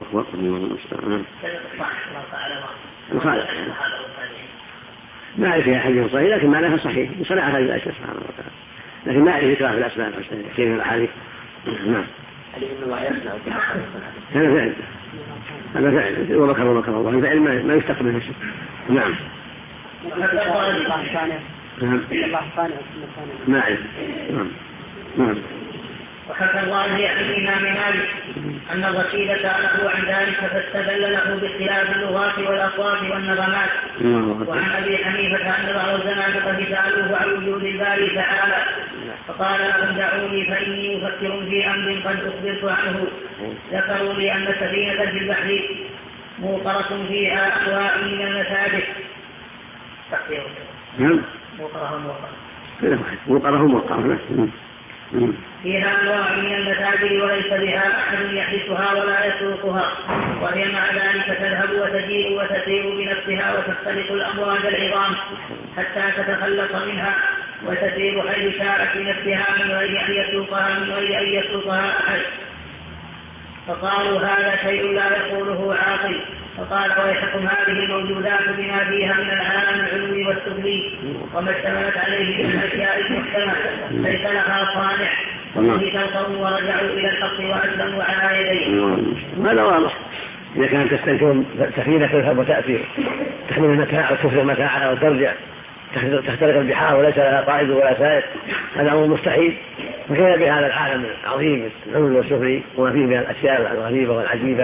أكبر. ما أعرف فيها حديث صحيح لكن معناها صحيح وصنعها لله سبحانه وتعالى، لكن ما أعرف ذكرها في الأسماء كثير من الأحاديث. نعم. هذا فعل ومكر الله، الفعل ما يستقبل نفسه. نعم. ما أعرف. نعم. وحكى الله عن الإمام مالك أن الرشيد سأله عن ذلك فاستدل له باختلاف اللغات والأصوات والنغمات. وعن أبي حنيفة أن بعض الزنادقة سألوه عن وجود الباري تعالى فقال لهم دعوني فإني أفكر في أمر قد أخبرت عنه. ذكروا لي أن سفينة في البحر موقرة فيها أنواع من المساجد. فيها أنواع من المساجد وليس بها أحد يحدثها ولا يسوقها، وهي مع ذلك تذهب وتجيء وتسير بنفسها وتختلط الأمواج العظام حتى تتخلص منها وتسير حيث شاءت بنفسها من غير أن يسوقها أحد. فقالوا هذا شيء لا يقوله عاقل. فقال ويحكم هذه الموجودات بما فيها من العالم العلوي والسفلي وما اشتملت عليه من الأشياء المحكمة ليس لها صانع وفيه القوم ورجعوا إلى الحق وأسلموا على يديه. هذا واضح. إذا كانت تستنكر سفينة تذهب وتأتي تحمل المتاع وتفرغ متاعها وترجع تخترق البحار وليس لها قائد ولا سائق، هذا أمر مستحيل. وكان بهذا العالم العظيم العلوي والسفلي وما فيه من الأشياء الغريبة والعجيبة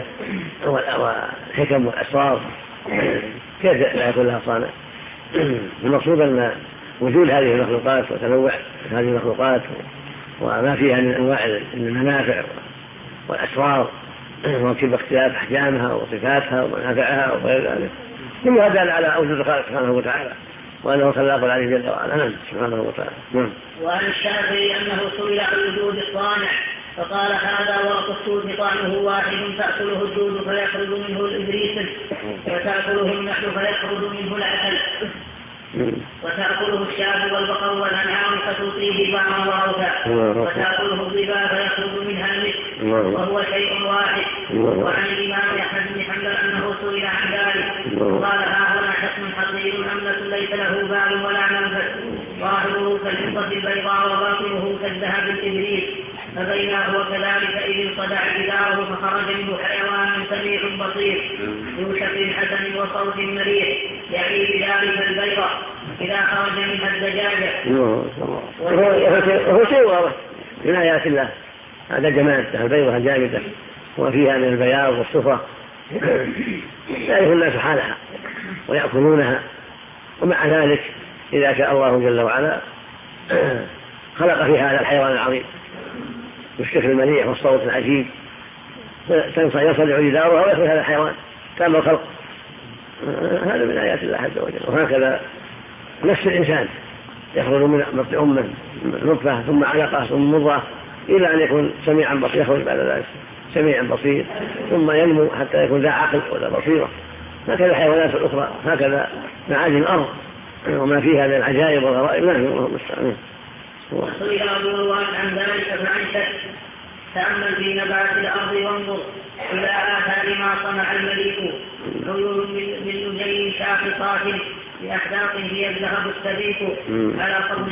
والحكم والأسرار كيف لا يكون لها صانع؟ المقصود أن وجود هذه المخلوقات وتنوع هذه المخلوقات وما فيها من أنواع المنافع والأسرار وكيف اختلاف أحجامها وصفاتها ومنافعها وغير ذلك كل هذا على وجود الخالق سبحانه وتعالى وأنه خلاق عليه جل وعلا سبحانه وتعالى. وعن الشافعي أنه سئل عن وجود الصانع فقال هذا ورق السود طعمه واحد تأكله الدود فيخرج منه الإبريس وتأكله النحل فيخرج منه العسل وتأكله الشاب والبقر والأنعام فتوصيه بعضا وأوفى وتأكله الظباء فيخرج منها المسك وهو شيء واحد. وعن الإمام أحمد بن حنبل أنه سئل عن ذلك قال ها هنا حكم حصير أملة ليس له بال ولا منفذ ظاهره كالفضة البيضاء وباطنه كالذهب الإبريق فبينا هو كذلك إذ انصدع جداره فخرج منه حيوان سميع بصير ذو شكل حسن وصوت مريح يعني بذلك البيضة إذا خرج منها الدجاجة. وهو شيء واضح من آيات الله هذا جمال البيضة الجامدة وفيها من البياض والصفرة يعرف الناس حالها ويأكلونها. ومع ذلك إذا شاء الله جل وعلا خلق في هذا الحيوان العظيم بالشكل المليح والصوت العجيب يصدع جدارها ويخرج هذا الحيوان تام الخلق. هذا من آيات الله عز وجل. وهكذا نفس الإنسان يخرج من بطن أمه نطفة ثم علقة ثم مضغة إلى أن يكون سميعا بصير يخرج بعد ذلك سميعا بصير ثم ينمو حتى يكون ذا عقل ولا بصيرة. هكذا الحيوانات الأخرى هكذا معادن الأرض وما فيها من العجائب والغرائب لا يمكن مستعمل. وسئل أبو الوان عن ذلك فعنشت تأمل في نبات الأرض وانظر إلى آثار ما صنع المليك عيون من لجين شاخصات بأحداق هي الذهب السبيك على قلب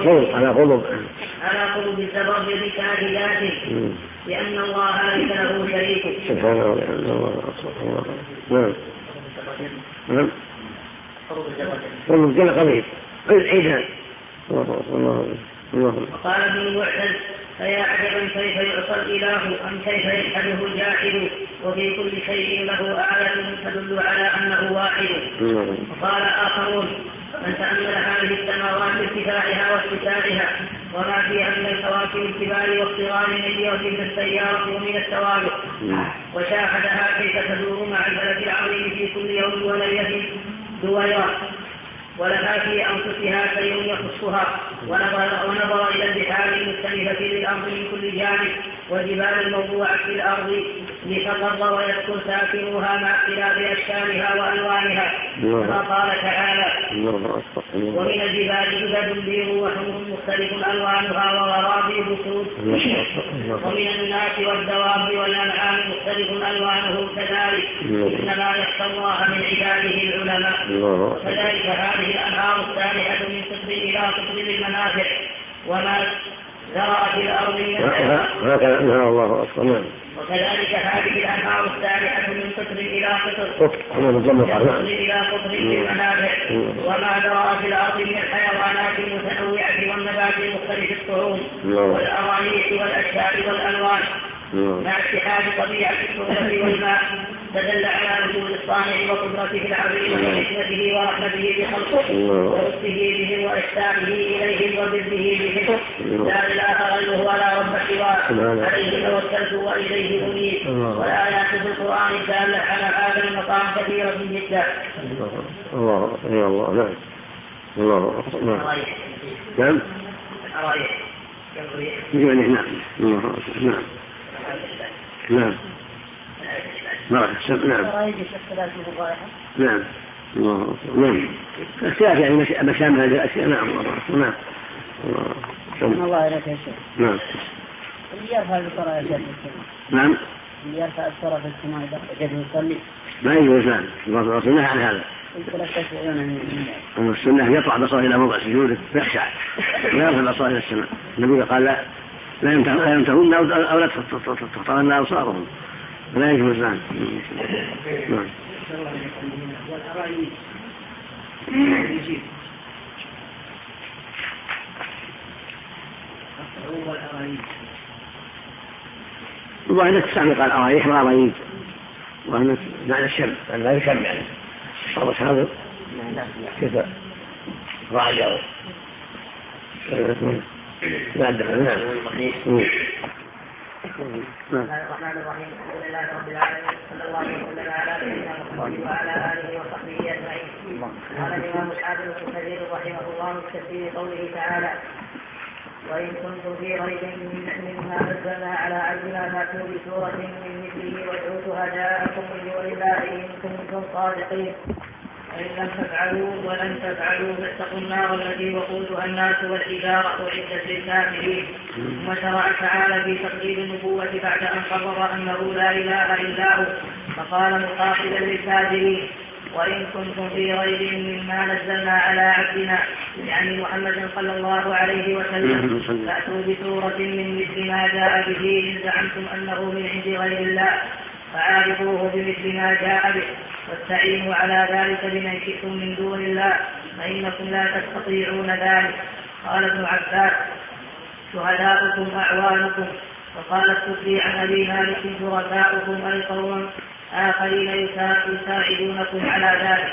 الزبرجد كاهدات لأن الله ليس له شريك. سبحانه وتعالى. والله قريب عيدان. وقال ابن المعتز فيا عجبا كيف يعصى الإله أم كيف يجحده الجاحد وفي كل شيء له آية تدل على أنه واحد. وقال آخرون من تأمل هذه السماوات ارتفاعها واتساعها وما فيها من الكواكب الكبار والصغار من السيارة ومن السوابق وشاهدها كيف تدور مع البلد العظيم في كل يوم وليلة دويرة ولها في أنفسها شيء يخصها ونظر إلى البحار المختلفة للأرض من كل جانب والجبال الموضوعة في الأرض لتقر ويسكن ساكنوها مع اختلاف أشكالها وألوانها كما قال تعالى ومن الجبال جدد بيض وحمر مختلف ألوانها وغرابيب سود ومن الناس والدواب والأنعام مختلف ألوانه كذلك إنما يخشى الله من عباده العلماء. وكذلك هذه الأنهار السابحة من قطر إلى قطر للمنافع وما زرع في الأرض وكذلك هذه الأنهار السابحة من قطر إلى قطر للمنافع وما زرع في الأرض من الحيوانات المتنوعة والنبات المختلف الطعوم والأرانيح والأشجار والألوان مع اتحاد طبيعة التربة والماء فدل على وجود الصانع وقدرته العظيمة وحكمته ورحمته بخلقه ولطفه بهم وإحسانه إليهم وبره بهم لا إله غيره ولا رب سواه عليه توكلت وإليه أنيب. والآيات في القرآن الدالة على هذا المقام كثيرة جدا. الله يا الله. نعم الله نعم نعم نعم نعم نعم نعم نعم اختلاف يعني مشامل هذه الأشياء. نعم نعم الله إليك يا شيخ. نعم اللي يرفع البصر يا شيخ. نعم اللي يرفع البصر في السماء إذا وجده يصلي ما يجوز لا السنة عن هذا. السنة يطلع بصره إلى موضع سجوده يخشع لا يرفع البصر إلى السماء. النبي قال لا يمتهون أو لا تخطرن أبصارهم لا يجوز. نعم وأنا تستعمل قال أرايح وأرايد وأنا معنى الشم لا يشم يعني صار هذا كيف راجع لا أدري. نعم الرحمن الرحيم الحمد لله رب العالمين صلى الله وسلم على سيدنا محمد وعلى آله وصحبه أجمعين. قال الإمام الحافظ ابن كثير رحمه الله في تفسير قوله تعالى وإن كنتم في ريب مما نزلنا على عبدنا فأتوا بسورة من مثله وادعوا شهداءكم من دون الله إن كنتم صادقين وإن لم تفعلوا ولن تفعلوا فاتقوا النار التي وقودها الناس والحجارة أعدت للكافرين. ثم شرع تعالى في تقرير النبوة بعد أن قرر أنه لا إله إلا هو فقال مخاطبا للكافرين وإن كنتم في ريب مما نزلنا على عبدنا يعني محمد صلى الله عليه وسلم فأتوا بسورة من مثل ما جاء به إن زعمتم أنه من عند غير الله فعارضوه بمثل ما جاء به واستعينوا على ذلك بمن شئتم من دون الله فإنكم لا تستطيعون ذلك. قال ابن عباس شهداؤكم أعوانكم. وقال السدي عن أبي مالك شركاؤكم أي قوم آخرين يساعدونكم على ذلك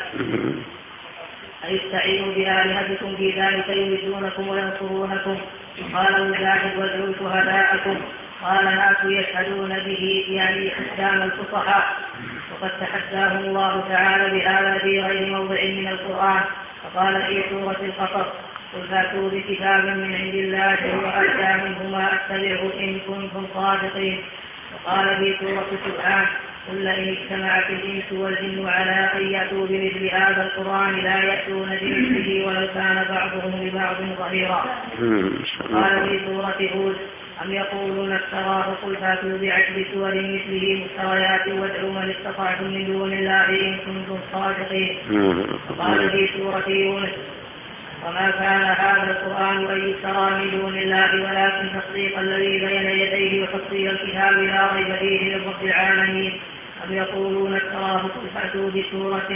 أي استعينوا بآلهتكم في ذلك يمدونكم وينصرونكم. قال مجاهد وادعوا شهداءكم. قال ناس يشهدون به يعني حكام الفصحاء وقد تحداهم الله تعالى بهذا في غير موضع من القرآن. فقال في سورة القصص قل فاتوا بكتاب من عند الله هو أهدى منهما أتبعه إن كنتم صادقين. وقال في سورة سبحان قل لئن اجتمعت الإنس والجن على أن يأتوا بمثل هذا القرآن لا يأتون بمثله ولو كان بعضهم لبعض ظهيرا. قال في سورة هود أم يقولون افتراه قل فاتوا بعشر سور مثله مفتريات وادعوا من استطعتم من دون الله إن كنتم صادقين. وقال في سورة يونس وما كان هذا القرآن أن يفترى من دون الله ولكن تصديق الذي بين يديه وتفصيل الكتاب لا ريب فيه من رب العالمين. أم يقولون افتراه قل فأتوا بسورة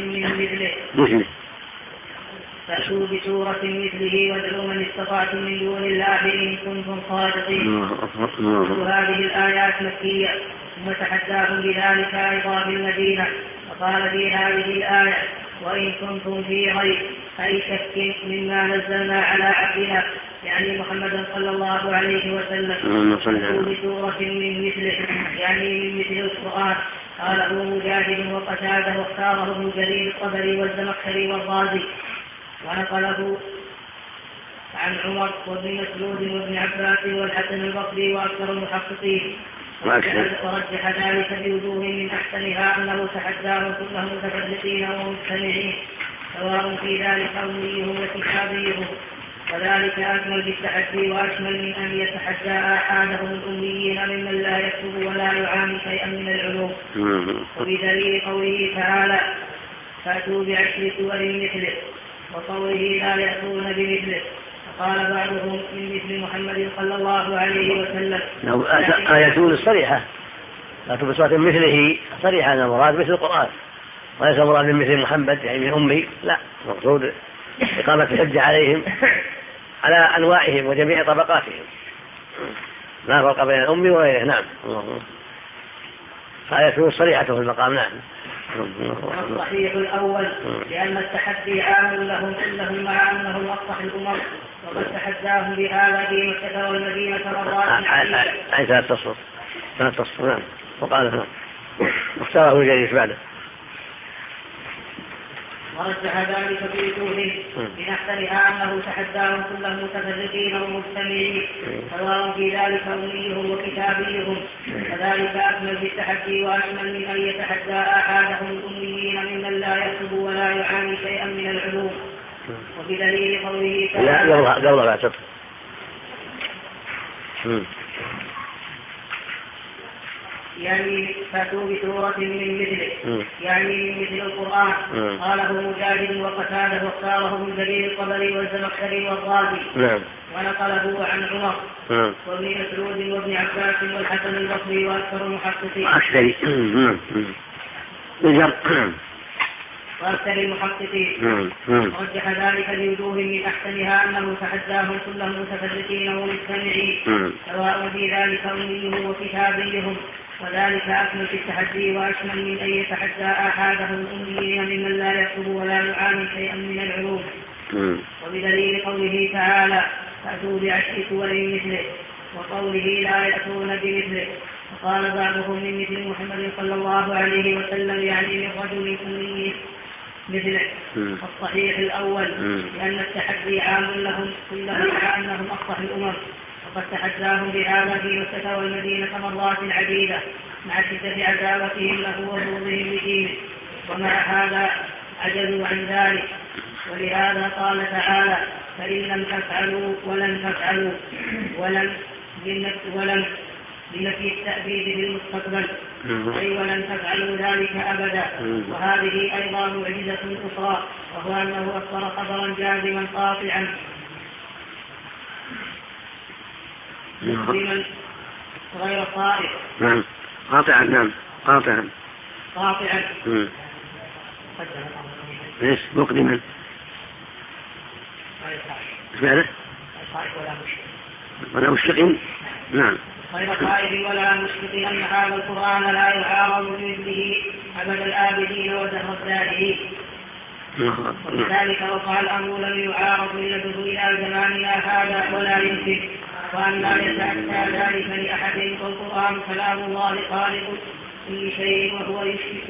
مثله وادعوا من استطعتم من دون الله إن كنتم صادقين. وهذه الآيات مكية ثم تحداهم بذلك أيضا في المدينة. وقال في هذه الآية وإن كنتم في ريب أي شك مما نزلنا على عبدنا يعني محمد صلى الله عليه وسلم فأتوا بسورة من مثله يعني من مثل القرآن. قال ابو مجاهد وقتاده واختاره ابن جرير الطبري والزمخشري والرازي ونقله عن عمر وابن مسعود وابن عباس والحسن البصري وأكثر المحققين، ورجح ذلك بوجوه من أحسنها أنه تحداهم كلهم متفرقين ومجتمعين سواء في ذلك أمنيهم وكتابيهم، وذلك أكمل بالتحدي وأشمل من أن يتحدى آحادهم الأميين ممن لا يكتب ولا يعاني شيئا من العلوم. وبدليل قوله تعالى فأتوا بعشر سور مثله، وقوله لا يأتون بمثله، فقال بعضهم من مثل محمد صلى الله عليه وسلم. آية الصريحة فأتوا بصورة مثله صريحة أن المراد مثل القرآن، وليس المراد من مثل محمد يعني من أمي، لا، مقصود إقامة الحجة عليهم على أنواعهم وجميع طبقاتهم، لا فرق بين الأم وغيره. نعم. فآية صريحة في المقام. نعم. الصحيح الأول لأن التحدي عام لهم كلهم مع أنهم أصلح الأمم، وقد تحداهم بهذا في مكة والمدينة مرات عديدة. لا تصف. نعم. وقال واختاره الجليس بعده. ورجح ذلك في وجوه من أحسنها أنه تحداهم كلهم متفرقين ومجتمعين سواء في ذلك أمنيهم وكتابيهم، وذلك أكمل بالتحدي وأشمل من أن يتحدى آحادهم الأميين ممن لا يكتب ولا يعاني شيئا من العلوم. وبدليل قوله تعالى يعني فاتوا بسورة من مثله يعني من مثل القرآن. قاله مجاهد وقتاده واختاره من دليل الطبري والزمخشري والرازي. ونقله عن عمر وابن مسعود وابن عباس والحسن البصري وأكثر المحققين. رجح ذلك بوجوه من أحسنها أنه تحداهم كلهم متفرقين ومجتمعين سواء في ذلك أمنيهم وكتابيهم، وذلك أكمل في التحدي وأشمل من أن يتحدى آحادهم الأميين ممن لا يكتب ولا يعاني شيئا من العلوم. وبدليل قوله تعالى فأتوا بعشر سور مثله، وقوله لا يأتون بمثله، وقال بعضهم من مثل محمد صلى الله عليه وسلم يعني من رجل أمي مثله. الصحيح الأول لأن التحدي عام لهم كلهم مع أنهم أصلح الأمم، وقد تحداهم بهذا في مكة والمدينة مرات عديدة مع شدة عداوتهم له وبغضهم لدينه، ومع هذا عجزوا عن ذلك. ولهذا قال تعالى فإن لم تفعلوا ولن تفعلوا ولن لنفي التأبيد بالمستقبل أي ولن تفعلوا ذلك أبدا. وهذه أيضا معجزة أخرى، وهو أنه أخبر خبرا جازما قاطعا مقدما غير صائب. قاطعا ليش مقدما ولا مشفق. نعم. غير خائف ولا مشفق أن هذا القرآن لا يعارض بمثله أبد الآبدين ودهر الدائرين. ولذلك وقع الأمر لم يعارض يده إلى زماننا هذا ولا يمكن، وأن لا يتأتى ذلك لأحد. والقرآن كلام الله خالق كل شيء وهو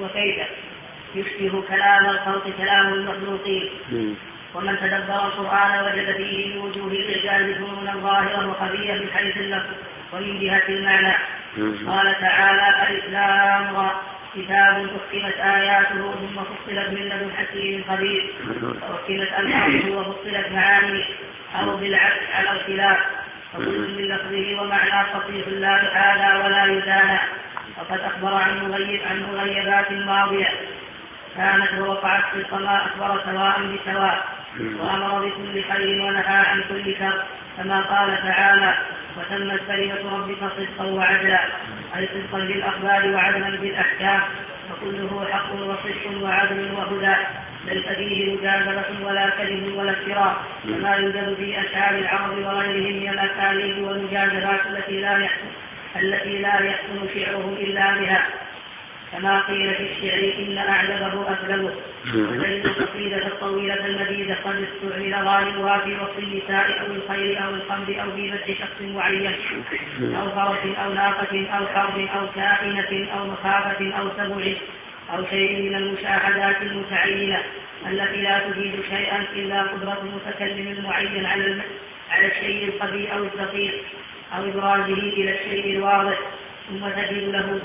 يشبه كلام الخلق كلام المخلوقين. ومن تدبر القرآن وجد فيه من وجوه الإعجاز فنونا ظاهرة وخفية من حيث اللفظ ومن جهة المعنى. قال تعالى الإسلام كتاب أحكمت آياته ثم فصلت من لدن حكيم خبير، وأحكمت ألفاظه وفصلت معانيه أو بالعكس على الخلاف، فكل من لفظه ومعنى خفيف لا يحالى ولا يدانى. وقد أخبر عن مغيبات ماضية كانت ووقعت في السماء أخبر سواء بسواء، وأمر بكل خير ونهى عن كل شر، كما قال تعالى وتمت كلمة ربك صدقا وعدلا، أي صدقا بالأخبار وعدلا بالأحكام، وكله حق وصدق وعدل وهدى، ليس فيه مجادلة ولا كذب ولا افتراء، كما يوجد في أشعار العرب وغيرهم من الأساليب والمجادلات التي لا يحسن شعره إلا بها، كما قيل في الشعر إن أعجبه أكذبه. وإن القصيدة الطويلة المديدة قد استعمل غالبها في وصف النساء أو الخير أو الخمر أو في مدح شخص معين أو فرس أو ناقة أو حرب أو كائنة أو مخافة أو سبع أو شيء من المشاهدات المتعينة التي لا تفيد شيئا إلا قدرة المتكلم المعين على الشيء الخفي أو الدقيق أو إبرازه إلى الشيء الواضح ثم تجد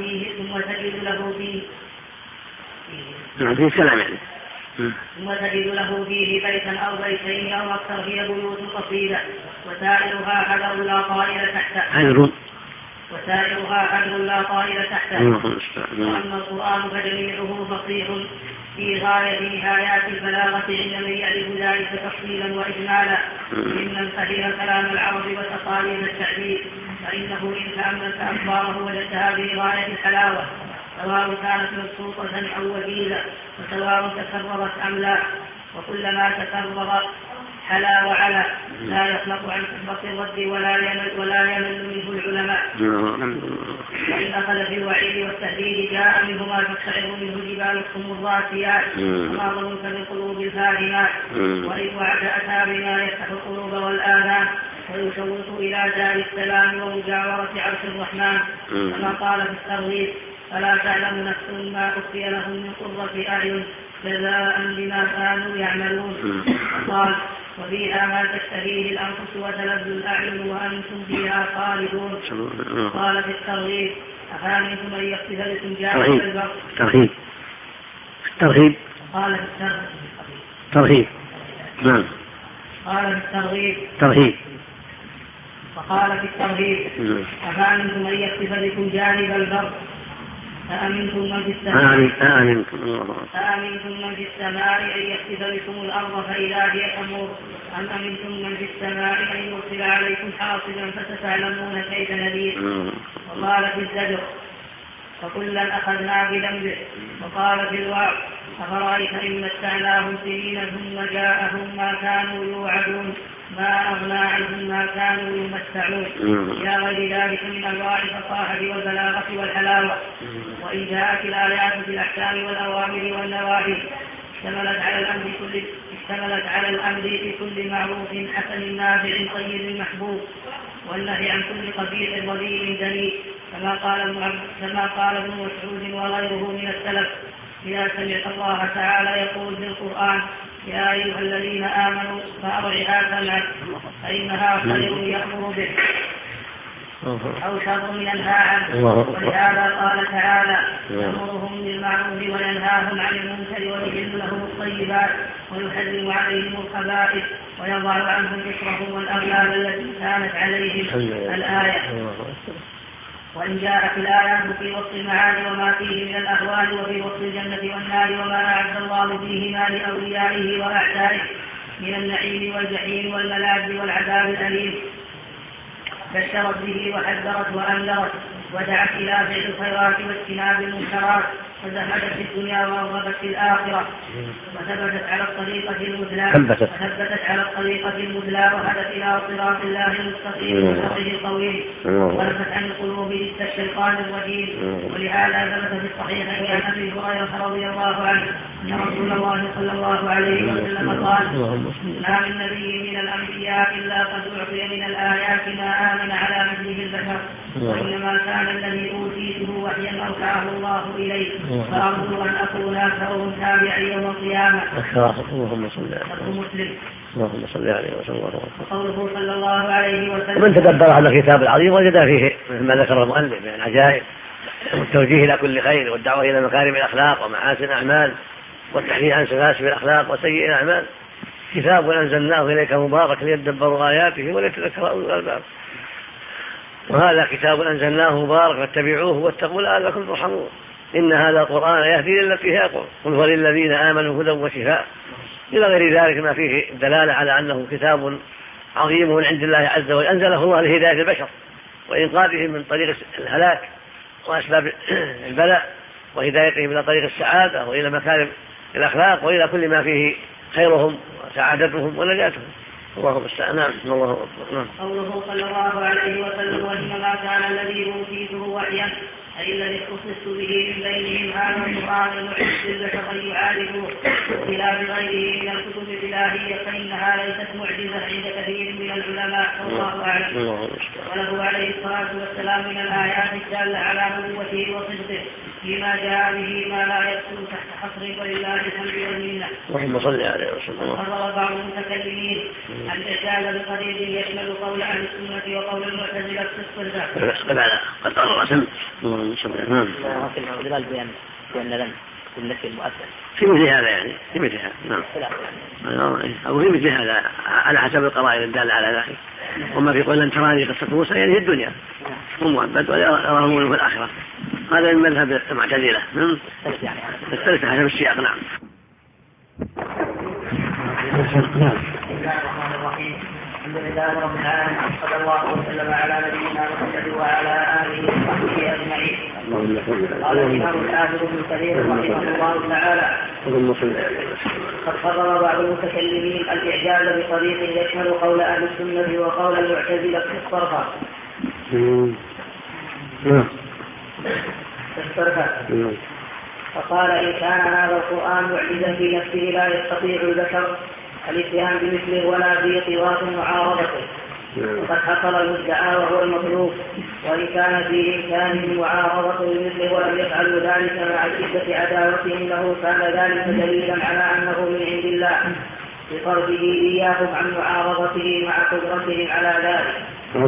له فيه بيتا أو بيتين أو أكثر هي بيوت قصيدة وسائرها حجر لا طائر تحته وأما القرآن فجميعه فصيح في غاية نهايات البلاغة عند من يعرف ذلك تفصيلا وإجمالا ممن فهم كلام العرب وتقاليد التعبير فإنه إن تأملت أخباره وجدتها في غاية الحلاوة سواء كانت مبسوطة أو وجيزة وسواء تكررت أم لا وكلما تكرر حلا وعلا لا يخلق عن كثرة الرد ولا يمل منه العلماء وإن أخذ في الوعيد والتهديد جاء منه ما تقشعر منه جبال الراسيات وما ظنك بالقلوب الفاهمات وإن وعد أتى بما يفتح القلوب والآذان ويشوق إلى دار السلام ومجاورة عرش الرحمن كما قال في الترغيب فلا تعلم نفس ما أخفي لهم من قرة أعين جزاء بما كانوا يعملون قال وفيها ما تشتهيه الأنفس وتلذ الأعين وأنتم فيها خالدون قال في الترغيب أفأمنتم أن يخسف بكم جانب البر قال في الترغيب وقال في الترغيب أفأمنتم أن يخسف بكم جانب البر فأمنتم من في السماء أن يخسف بكم الأرض فإذا هي تمور أم أمنتم من في السماء أن يرسل عليكم حاصبا فستعلمون كيف نذير وقال في الزجر فكلا أخذنا بذنبه وقال في الوعظ أفرأيت إن متعناهم سنين ثم جاءهم ما كانوا يوعدون ما أغنى عنهم ما كانوا يمتعون إلى غير ذلك من أنواع الفصاحة والبلاغة والحلاوة. وإن جاءت الآيات في الأحكام والأوامر والنواهي اشتملت على الأمر بكل معروف حسن نافع طيب محبوب والنهي عن كل قبيح رذيل دنيء كما قال ابن مسعود وغيره من السلف إذا سمعت الله تعالى يقول في القرآن يا أيها الذين آمنوا فأرعها سمعت فإنها خير يأمر به أو شر ينهى عنه. ولهذا قال تعالى يأمرهم بالمعروف وينهاهم عن المنكر ويحل لهم الطيبات ويحرم عليهم الخبائث ويضع عنهم إصرهم والأغلال التي كانت عليهم الآية. وإن جاءت الآيات في وصف المعاني وما فيه من الأهوال وفي وصف الجنة والنار وما أعد الله فيهما لأوليائه وأعدائه من النعيم والجحيم والملاذ والعذاب الأليم بشرت به وحذرت وأنذرت ودعت إلى فعل الخيرات واجتناب المنكرات وزهدت في الدنيا ورغبت في الآخرة وثبتت على الطريقة المثلى وهدت إلى صراط الله المستقيم وشرعه القويم ولفت عن القلوب لست الشيطان الرجيم. ولهذا ثبت في الصحيح عن أبي هريرة رضي الله عنه أن رسول الله صلى الله عليه وسلم قال ما من نبي من الأنبياء إلا قد أعطي من الآيات ما آمن على مثله البشر وإنما كان الذي أوتيته وحيا أوحاه الله إليه فأرجو أن أكون أكثرهم تابعا يوم القيامة. اللهم صل عليه وسلم. وقوله صلى الله عليه وسلم ومن تدبر هذا الكتاب العظيم وجد فيه ما ذكر المؤلف من العجائب والتوجيه إلى كل خير والدعوة إلى مكارم الأخلاق ومحاسن الأعمال والتحذير عن سفاسف الأخلاق وسيئ الأعمال. كتاب أنزلناه إليك مبارك ليدبروا آياته وليتذكر أولو الألباب. وهذا كتاب أنزلناه مبارك فاتبعوه واتقوا لعلكم ترحمون. إن هذا القرآن يهدي للتي هي أقوم قل هو للذين آمنوا هدى وشفاء إلى غير ذلك ما فيه دلالة على أنه كتاب عظيم من عند الله عز وجل أنزله الله لهداية البشر وإنقاذهم من طريق الهلاك وأسباب البلاء وهدايتهم إلى طريق السعادة وإلى مكارم الأخلاق وإلى كل ما فيه خيرهم وسعادتهم ونجاتهم. اللهم استعان. الله أكبر. قوله صلى الله عليه وسلم وإنما كان الذي أوتيته وحيا أي الذي اختص به من بينهم هذا القرآن المحدث البشر أن يعالجوه بخلاف غيره من الكتب الإلهية فإنها ليست معجزة عند كثير من العلماء والله أعلم. وله عليه الصلاة والسلام من الآيات الدالة على نبوته وصدقه فيما جاء به ما لا يدخل تحت الحصر ولله الحمد والمنة. اللهم صل عليه وسلم. وقرر بعض المتكلمين أن الإعجاز بقريب يشمل قول أهل السنة وقول المعتزلة في الصفات. قد قرر سم. اللهم صل عليه. نعم. في مثل هذا يعني في مثل هذا نعم. أو في مثل هذا على حسب القرائن الدالة على ذلك. وما في قول لن تراني قصة موسى يعني في الدنيا هم مؤبد ولا يراهم في الآخرة. هذا من مذهب المعتزلة. الثالثة حسب السياق. نعم. الحمد لله رب العالمين صلى الله وسلم على نبينا محمد وعلى آله وصحبه أجمعين. قال الإمام الحافظ ابن كثير رحمه الله تعالى قد قرر بعض المتكلمين الإعجاز بطريق يشمل قول أهل السنة وقول المعتزلة في الصرفة. فقال إن كان هذا القرآن معجزا في نفسه لا يستطيع البشر الاتيان بمثله ولا في طواف معارضته وقد حصل المدعى وهو المطلوب وإن كان في إمكانه معارضته بمثله ولم يفعلوا ذلك مع شدة عداوتهم له كان ذلك دليلا على أنه من عند الله بطرده إياهم عن معارضته مع قدرتهم على ذلك.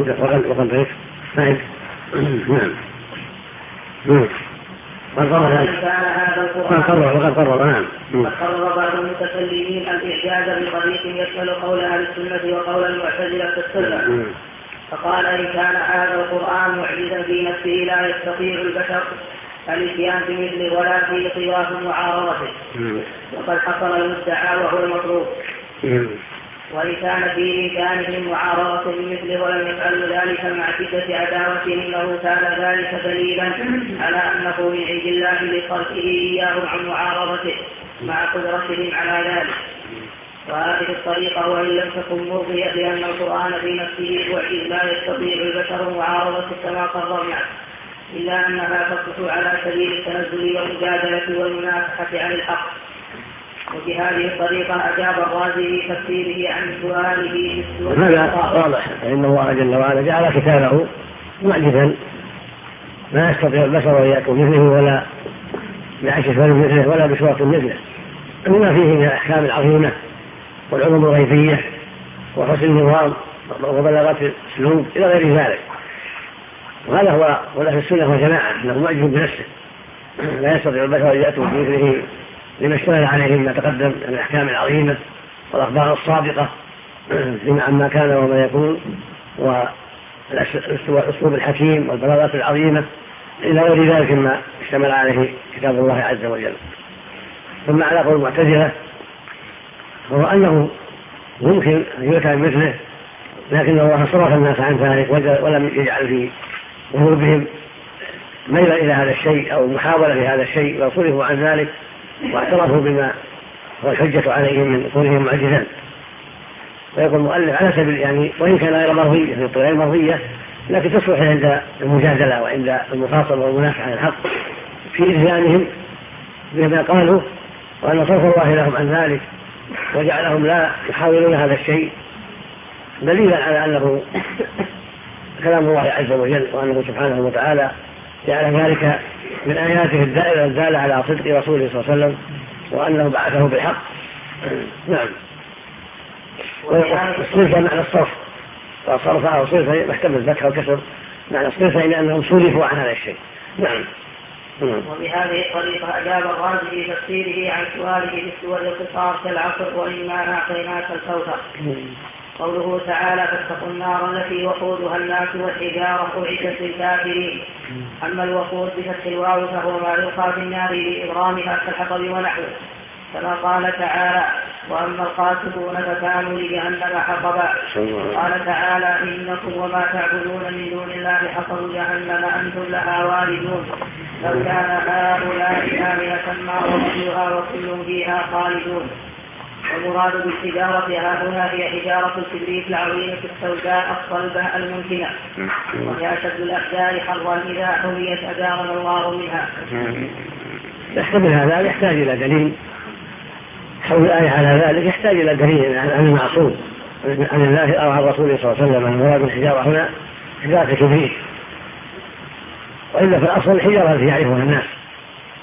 وقد قرر بعض المتكلمين الإعجاز بطريق يشمل قول أهل السنة وقول المعتزلة في الصفة. فقال إن كان هذا القرآن معجزا في نفسه لا يستطيع البشر الاتيان بمثله ولا في طواف معارضته وقد حصل المدعى وهو المطلوب وإن كان في إمكانهم معارضة بمثله ولم يفعلوا ذلك مع شدة عداوتهم له كان ذلك دليلا على أنه من عند الله لصرفه إياهم عن معارضته مع قدرتهم على ذلك. وهذه الطريقة وإن لم تكن مرضية لأن القرآن في نفسه معجز لا يستطيع البشر معارضته كما قررنا إلا أنها تصلح على سبيل التنزل والمجادلة والمنافحة عن الحق. وبهذه الطريقة أجاب الرازي في تفسيره عن سؤاله هذا واضح فإن الله جل وعلا جعل كتابه معجزا ما يستطيع البشر أن يأتوا مثله ولا بعشر مثله ولا بصورة مثله لما فيه من الأحكام العظيمة والعلوم الغيبية وحسن النظام وبلاغة الأسلوب إلى غير ذلك. وهذا هو ولا السنة والجماعة أنه معجز بنفسه لا يستطيع البشر أن يأتوا بمثله لما اشتغل عليهم ما تقدم من الأحكام العظيمة والأخبار الصادقة عما كان وما يكون والأسلوب الحكيم والبلاغات العظيمة إلى غير ذلك ما اشتمل عليه كتاب الله عز وجل. ثم على قول المعتزلة هو أنه ممكن أن يؤتى مثله لكن الله صرف الناس عن ذلك ولم يجعل في قلوبهم ميلا إلى هذا الشيء أو محاولة لهذا الشيء وصرفوا عن ذلك واعترفوا بما هو الحجة عليهم من كونهم معجزا. ويقول المؤلف على سبيل يعني وإن كان غير مرضية لكن تصلح عند المجادلة وعند المخاصمة والمنافحة عن الحق في إذهانهم بما قالوا وأن صرف الله لهم عن ذلك وجعلهم لا يحاولون هذا الشيء دليلا على أنه كلام الله عز وجل وأنه سبحانه وتعالى جعل ذلك من آياته الدالة على صدق رسوله صلى الله عليه وسلم وأنه بعثه بالحق. نعم. والصرفة معنى الصرف وصرفها أو صرفة محتمل الذكر والكسر معنى الصرفة إلى أنهم صرفوا عن هذا الشيء. نعم. وبهذه الطريقة أجاب الرازي في تفسيره عن سؤاله بالسور القصار كالعصر وإنا أعطيناك الكوثر. قوله تعالى فاتقوا النار التي وقودها الناس والحجارة أعدت للكافرين. أما الوقود بفتح الواو فهو ما يلقى في النار لإبرامها كالحطب ونحوه كما قال تعالى وأما القاسطون فكانوا لجهنم حطبا. قال تعالى إنكم وما تعبدون من دون الله حصب جهنم أنتم لها واردون لو كان هؤلاء آلهة ما وردوها وكل فيها خالدون. والمراد بالحجارة هنا هي حجارة الكبريت العظيمة السوداء الصلبة الممكنة وهي أشد الأحجار حرا إذا حميت أجارنا الله منها. يحتمل هذا يحتاج إلى دليل حول الآية على ذلك يحتاج إلى دليل عن المعصوم عن الله أو عن رسوله صلى الله عليه وسلم. المراد بالحجارة هنا حجارة الكبريت وإلا في الأصل الحجارة التي يعرفها الناس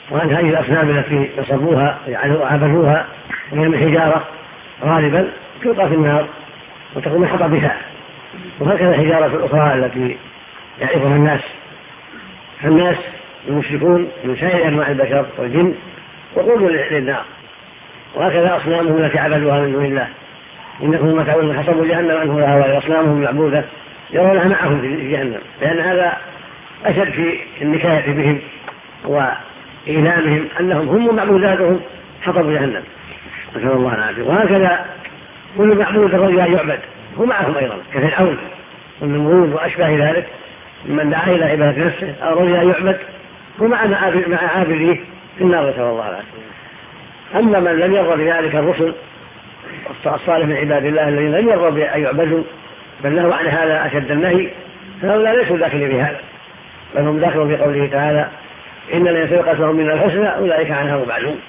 وأن هذه الأصنام التي نصبوها عبدوها وهي من حجارة غالبا تلقى في النار وتكون من حطبها، وهكذا الحجارة الأخرى التي يعرفها الناس، فالناس المشركون من سائر أنواع البشر والجن وقودوا للنار، وهكذا أصنامهم التي عبدوها من دون الله. إنكم ما تعبدون حسبوا جهنم أنه لها وأصنامهم المعبودة يرونها معهم في جهنم، لأن هذا أشد في النكاية بهم وإيلامهم أنهم هم معبوداتهم حطبوا جهنم، نسأل الله العافية. وهكذا كل معبود الرجل يعبد هو معهم أيضا كفرعون والنمرود وأشباه ذلك من دعا إلى عبادة نفسه أو رجل يعبد هو مع عابديه في النار، نسأل الله العافية. أما من لم يرضى بذلك الرسل الصالح من عباد الله الذين لم يرضى بأن يعبدوا بل له عن هذا أشد النهي، فهؤلاء ليسوا داخلين بهذا، بل هم داخلون في قوله تعالى إن الذين سبقت لهم من الحسنى أولئك عنها مبعدون.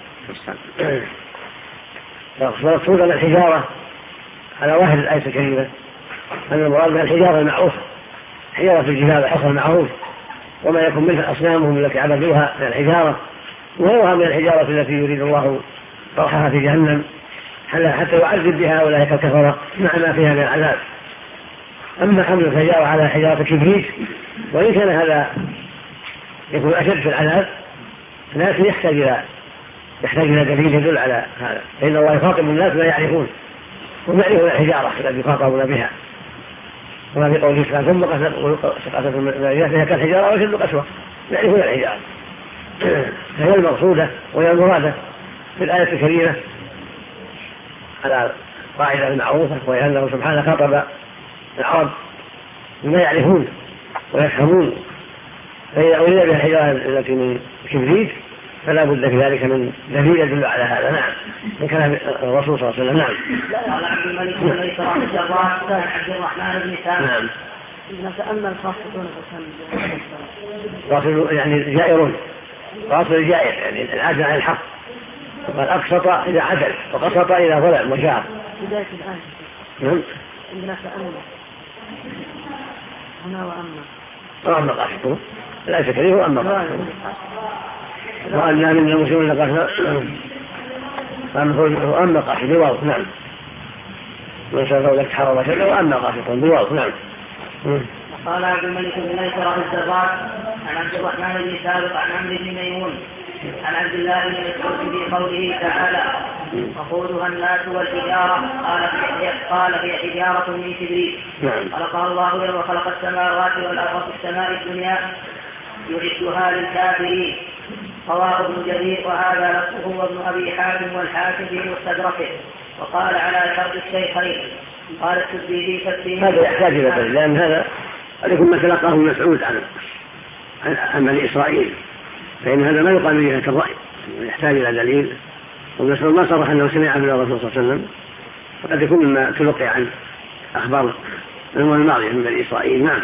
فالمقصود أن الحجارة على ظاهر الآية الكريمة أن المراد بها الحجارة المعروفة، حجارة الجبال الحصى المعروف وما يكون منها أصنامهم التي عبدوها من الحجارة وغيرها من الحجارة التي يريد الله طرحها في جهنم حتى يعذب بها أولئك الكفرة مع ما فيها من العذاب. أما حمل الحجارة على حجارة كبريت وإن كان هذا يكون أشد في العذاب لكن يحتاج إلى دليل يدل على هذا، فإن الله يخاطب الناس لا يعرفون هم يعرفون الحجارة التي يخاطبون بها، وما في قوله تعالى ثم قسوة المائية فهي كالحجارة وشد قسوة، يعرفون الحجارة. فهي المقصودة وهي المرادة في الآية الكريمة على قاعدة المعروفة، وهي أنه سبحانه خاطب العرب بما يعرفون ويفهمون، فإذا أريد بها الحجارة التي من كبريت فلا بد في ذلك من دليل يدل على هذا. نعم، من كلام الرسول صلى الله عليه وسلم. نعم. قال عبد الملك بن ميسرة عن عبد الرحمن بن سامع. نعم. نتأمل خاصة واصل يعني جائرون، واصل الجائر يعني العدل عن الحق، وقال أقسط إذا عدل وقسط إذا ظلم وجار. بداية الآن. نعم. عندنا تأمل هنا وأما قاسطون لا شكريه وأما قاسطون وأن من المسلمين وأما قاسط بواو. نعم. من شاء لك حرم شده وأما قاسطون بواو. نعم. قال عبد الملك بن ميسرة الزراق عن عبد الرحمن بن سابق عن عمرو بن ميمون عن عبد الله بن مسعود في قوله تعالى وقودها الناس والحجارة قال هي حجارة من كبريت خلقها الله يوم خلق السماوات والأرض في السماء الدنيا يعدها للكافرين. رواه ابن جرير وهذا لفظه وابن أبي حاتم والحاكم في مستدركه. وقال على شرط الشيخين. قال السدي في تفسيره هذا يحتاج إلى دليل، لأن هذا عليكم ما تلقاه مسعود عن بني إسرائيل، فإن هذا ما يقال به كالرأي، يحتاج إلى دليل. ومسعود ما صرح أنه سمع من الرسول صلى الله عليه وسلم، وقد يكون مما تلقي عن أخبار الأمم الماضية من بني إسرائيل. نعم.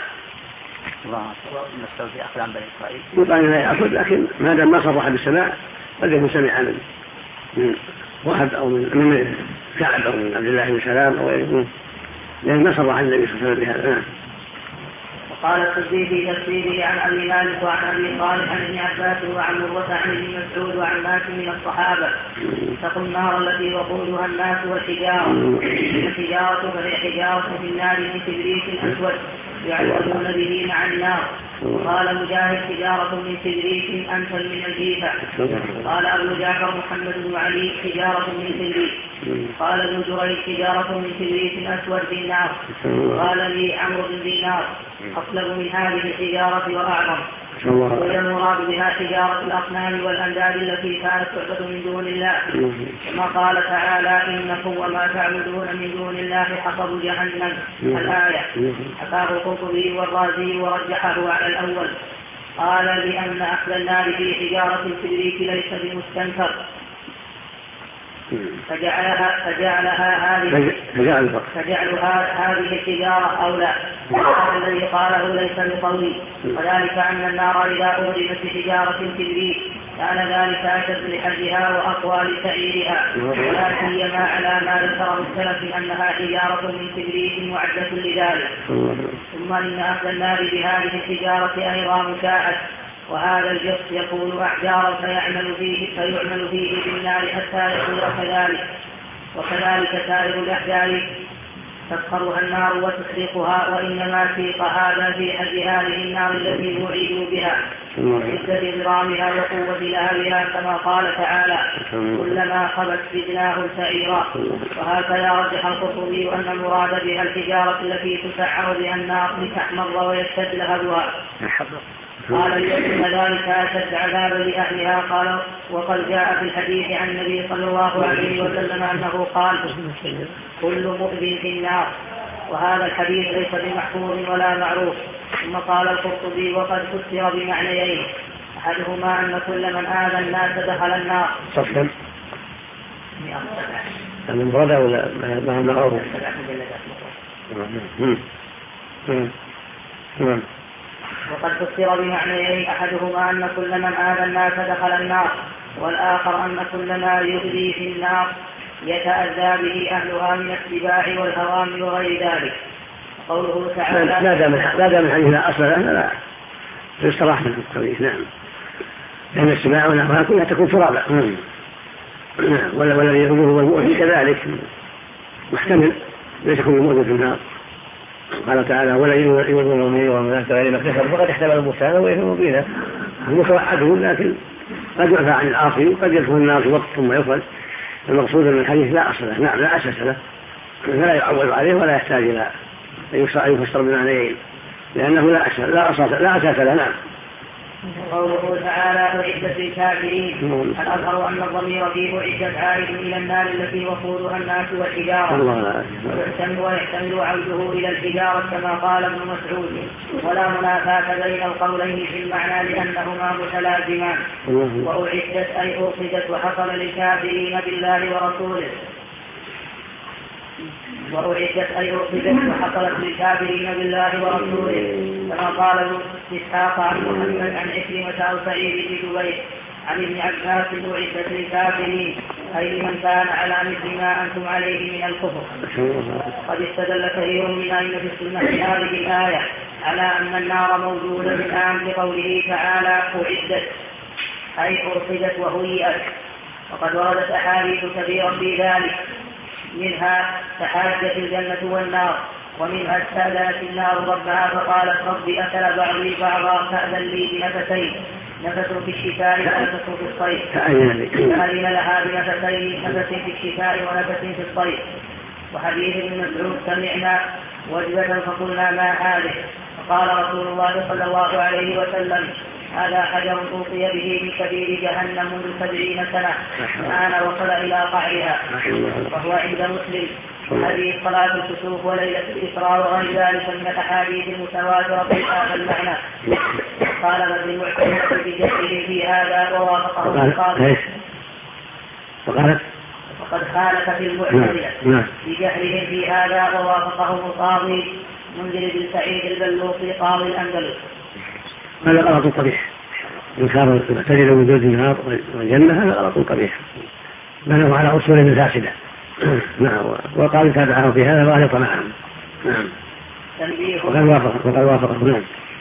مسعود أخذ عن بني إسرائيل يقال لا يأخذ، لكن ما دام ما صرح بالسماع قد يكون سمع من واحد أو من كعب أو من عبد الله بن سلام أو غيره، لأن ما صرح النبي صلى الله عليه وسلم بهذا. وقال السدي في تفسيره عن أبي مالك وعن أبي صالح عن ابن عباس وعن مرة عن ابن مسعود وعن ناس من الصحابة اتقوا النار التي وقودها الناس والحجارة. الحجارة فهي حجارة في النار من كبريت أسود يعذبون به مع النار. قال مجاهد حجارة من كبريت أنفل من الجيفة. قال أبو جعفر محمد بن علي حجارة من كبريت. قال ابن جريج حجارة من كبريت أسود في النار. قال لي عمرو بن دينار أطلب من هذه الحجارة وأعظم. والمراد بها حجارة الأصنام والأنداد التي كانت تعبد من دون الله، كما قال تعالى إنكم وما تعبدون من دون الله حصب جهنم. الآية حكاه القرطبي والرازي ورجحه على الأول. قال لأن أهل النار في حجارة الكبريت ليس بمستنكر فجعلها هذه الحجارة أولى. وهذا الذي قاله ليس بقوي، وذلك أن النار إذا أهدمت بحجارة الكبريت كان ذلك أشد لحجها وأقوى لسعيرها، ولا سيما على ما ذكره السلف أنها حجارة من كبريت معدة لذلك. ثم إن أهل النار بهذه الحجارة أيضا مساعد، وهذا الجص يكون أحجارا فيعمل فيه بالنار حتى يكون كذلك. وكذلك سائر الأحجار تسخرها النار وتحرقها، وإنما سيق هذا في حد هذه النار التي وعدوا بها وشدة ضرامها وقوة لهبها، كما قال تعالى: كلما خبت زدناهم سعيرا. وهكذا رجح القرطبي أن المراد بها الحجارة التي تسعر بها النار لتحمر ويشتد لهبها. قال ليكون ذلك أشد عذابا لأهلها. قال: وقد جاء في الحديث عن النبي صلى الله عليه وسلم أنه قال: كل مؤذن في النار. وهذا الحديث ليس بمحفوظ ولا معروف. ثم قال القرطبي: وقد فسر بمعنيين، أحدهما أن كل من آذى الناس دخل النار. صفا من برده ولا ما معروف؟ وقد فسر بمعنيين، أحدهما أن كل من آذى الناس دخل النار، والآخر أن كل ما يؤذي في النار يتأذى به أهلها من السباع والهوام وغير ذلك. قوله تعالى: لا دام الحديث لا أصل له لا يستراح من التوحيد. نعم، لأن السباع والهوام كلها تكون ترابا. نعم، والذي يؤذيه هو المؤذي كذلك محتمل ليس كل المؤذي في النار. قال تعالى: ولا يؤذون المؤمنين والمؤمنات غير ما اكتسبوا فقد احتمل البهتان وإثما مبينا. المتوعدون لكن قد يعفى عن العاصي وقد يدخل النار في وقت ثم يخرج. المقصود من الحديث لا أصل له. نعم، لا أساس له، فلا يعول عليه ولا يحتاج إلى أن يفسر بمعنيين، لأنه لا أساس له. نعم. قوله تعالى: أعدت للكافرين، الأظهر أن الضمير فيه أعدت عائد إلى النار التي وقودها الناس والحجارة، ويحتمل عوده إلى الحجارة كما قال ابن مسعود، ولا منافاة بين القولين في المعنى لأنهما متلازمان. وأعدت أي أرصدت وحصل للكافرين بالله ورسوله، وأعدت أي أرصدت وحصلت للكافرين بالله ورسوله، كما قال ابن إسحاق عن محمد عن عكرمة أو سعيد بن جبير عن ابن عباس: أعدت للكافرين أي لمن كان على مثل ما أنتم عليه من الكفر. قد استدل كثير من أئمة السنة في هذه الآية على أن النار موجودة الآن بقوله تعالى: أعدت أي أرصدت وهيئت. وقد وردت أحاديث كثيرة في ذلك، منها تحاجت الجنة والنار، ومنها استأذنت النار ربها فقالت: رب أكل بعضي بعضا فأذن لي بنفسين، نفس في الشتاء ونفس في الصيف، فأذن لها بنفسين، نفس في الشتاء ونفس في الصيف. وحديث ابن مسعود: سمعنا وجبة فقلنا ما هذه؟ فقال رسول الله صلى الله عليه وسلم: هذا حجر أوصي به من كبير جهنم منذ 70 سنة الآن وصل إلى قعرها. وهو عند مسلم حديث صلاة الكسوف وليلة الإسراء وغير ذلك من الأحاديث المتواترة في هذا المعنى. قال ابن المعتمد بجهله في هذا ووافقه القاضي. وقد خالف في المعتزلة بجهلهم في هذا ووافقهم القاضي منذر بن سعيد البلوطي قاضي الأندلس. هذا غلط قبيح، إنكار المعتزلة وجود النار والجنة هذا غلط قبيح، بنوا على أصول فاسدة. نعم، وقال تابعه في هذا وغلط معهم. نعم، وقد وافقه. نعم،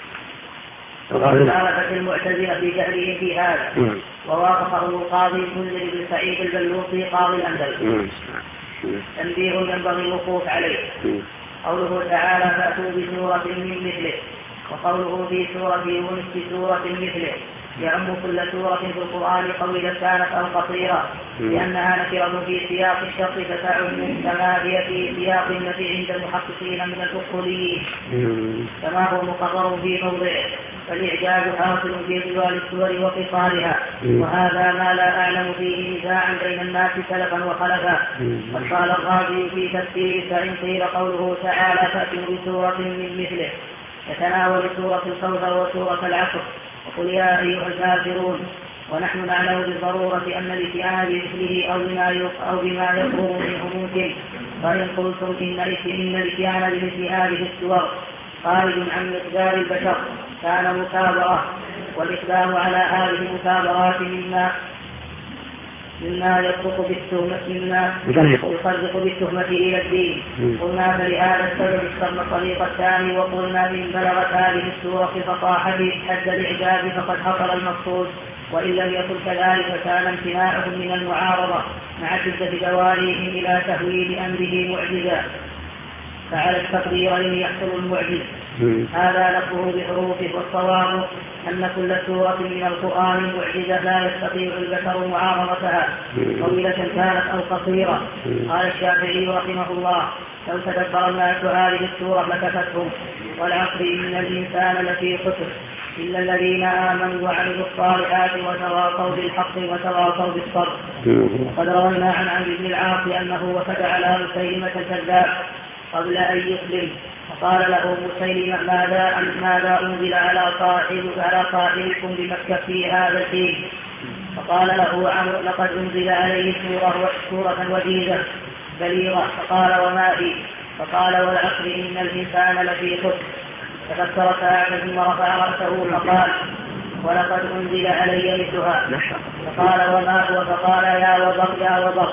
خالف المعتزلة بجهلهم في هذا ووافقه القاضي منذر بن سعيد البلوطي قاضي الأندلس. تنبيه ينبغي الوقوف عليه. قوله تعالى: فأتوا بسورة من مثله، وقوله في سورة يونس بسورة مثله يعم كل سورة في القرآن طويلة كانت أو قصيرة، لأنها نكرة في سياق الشرط فتعم كما هي في سياق النفي عند المحققين من الأصوليين، كما هو مقرر في موضعه، فالإعجاز حاصل في طوال السور وقصارها، وهذا ما لا أعلم فيه نزاعا بين الناس سلفا وخلفا. وقال الرازي في تفسير: فإن قيل قوله تعالى: فأتوا بسورة من مثله، يتناول سورة الكوثر وسورة العصر، وقل يا أيها الكافرون. ونحن نعلم بالضرورة أن الاتيان بمثله أو بما يقوم منه ممكن، فإن قلتم إن الاتيان بمثل هذه السور خارج عن مقدار البشر كان مكابرة، والإقدام على هذه المكابرات مما يفرق بالتهمة إلى الدين. قلنا فلهذا السبب اخترنا الطريق الثاني، وقلنا إن بلغت هذه السورة فصاحته حد الإعجاب فقد حصل المقصود، وإن لم يكن كذلك كان امتناعهم من المعارضة مع شدة دوارهم إلى تهويل أمره معجزا، فعلى التقديرين يحصل المعجز. هذا لفظه بحروفه، والصواب أن كل سورة من القرآن معجزة لا يستطيع البشر معارضتها طويلة كانت أو قصيرة. قال الشافعي رحمه الله: لو تدبر الناس هذه السورة لكفتهم، والعصر إن الإنسان لفي خسر إلا الذين آمنوا وعملوا الصالحات وتواصوا بالحق وتواصوا بالصبر. وقد روينا عن عمرو بن العاص أنه وفد على مسيلمة الكذاب قبل أن يسلم، فقال له مسيلمة: ماذا أنزل على صاحبكم بمكة في هذا الدين؟ فقال له عمرو: لقد أنزل عليه سورة وجيزة بليغة. فقال: وما هي؟ فقال: والعصر إن الإنسان لفي خسر. تفكر ساعة ثم رفع رأسه فقال: ولقد أنزل علي مثلها. فقال: وما هو؟ فقال: يا وبر يا وبر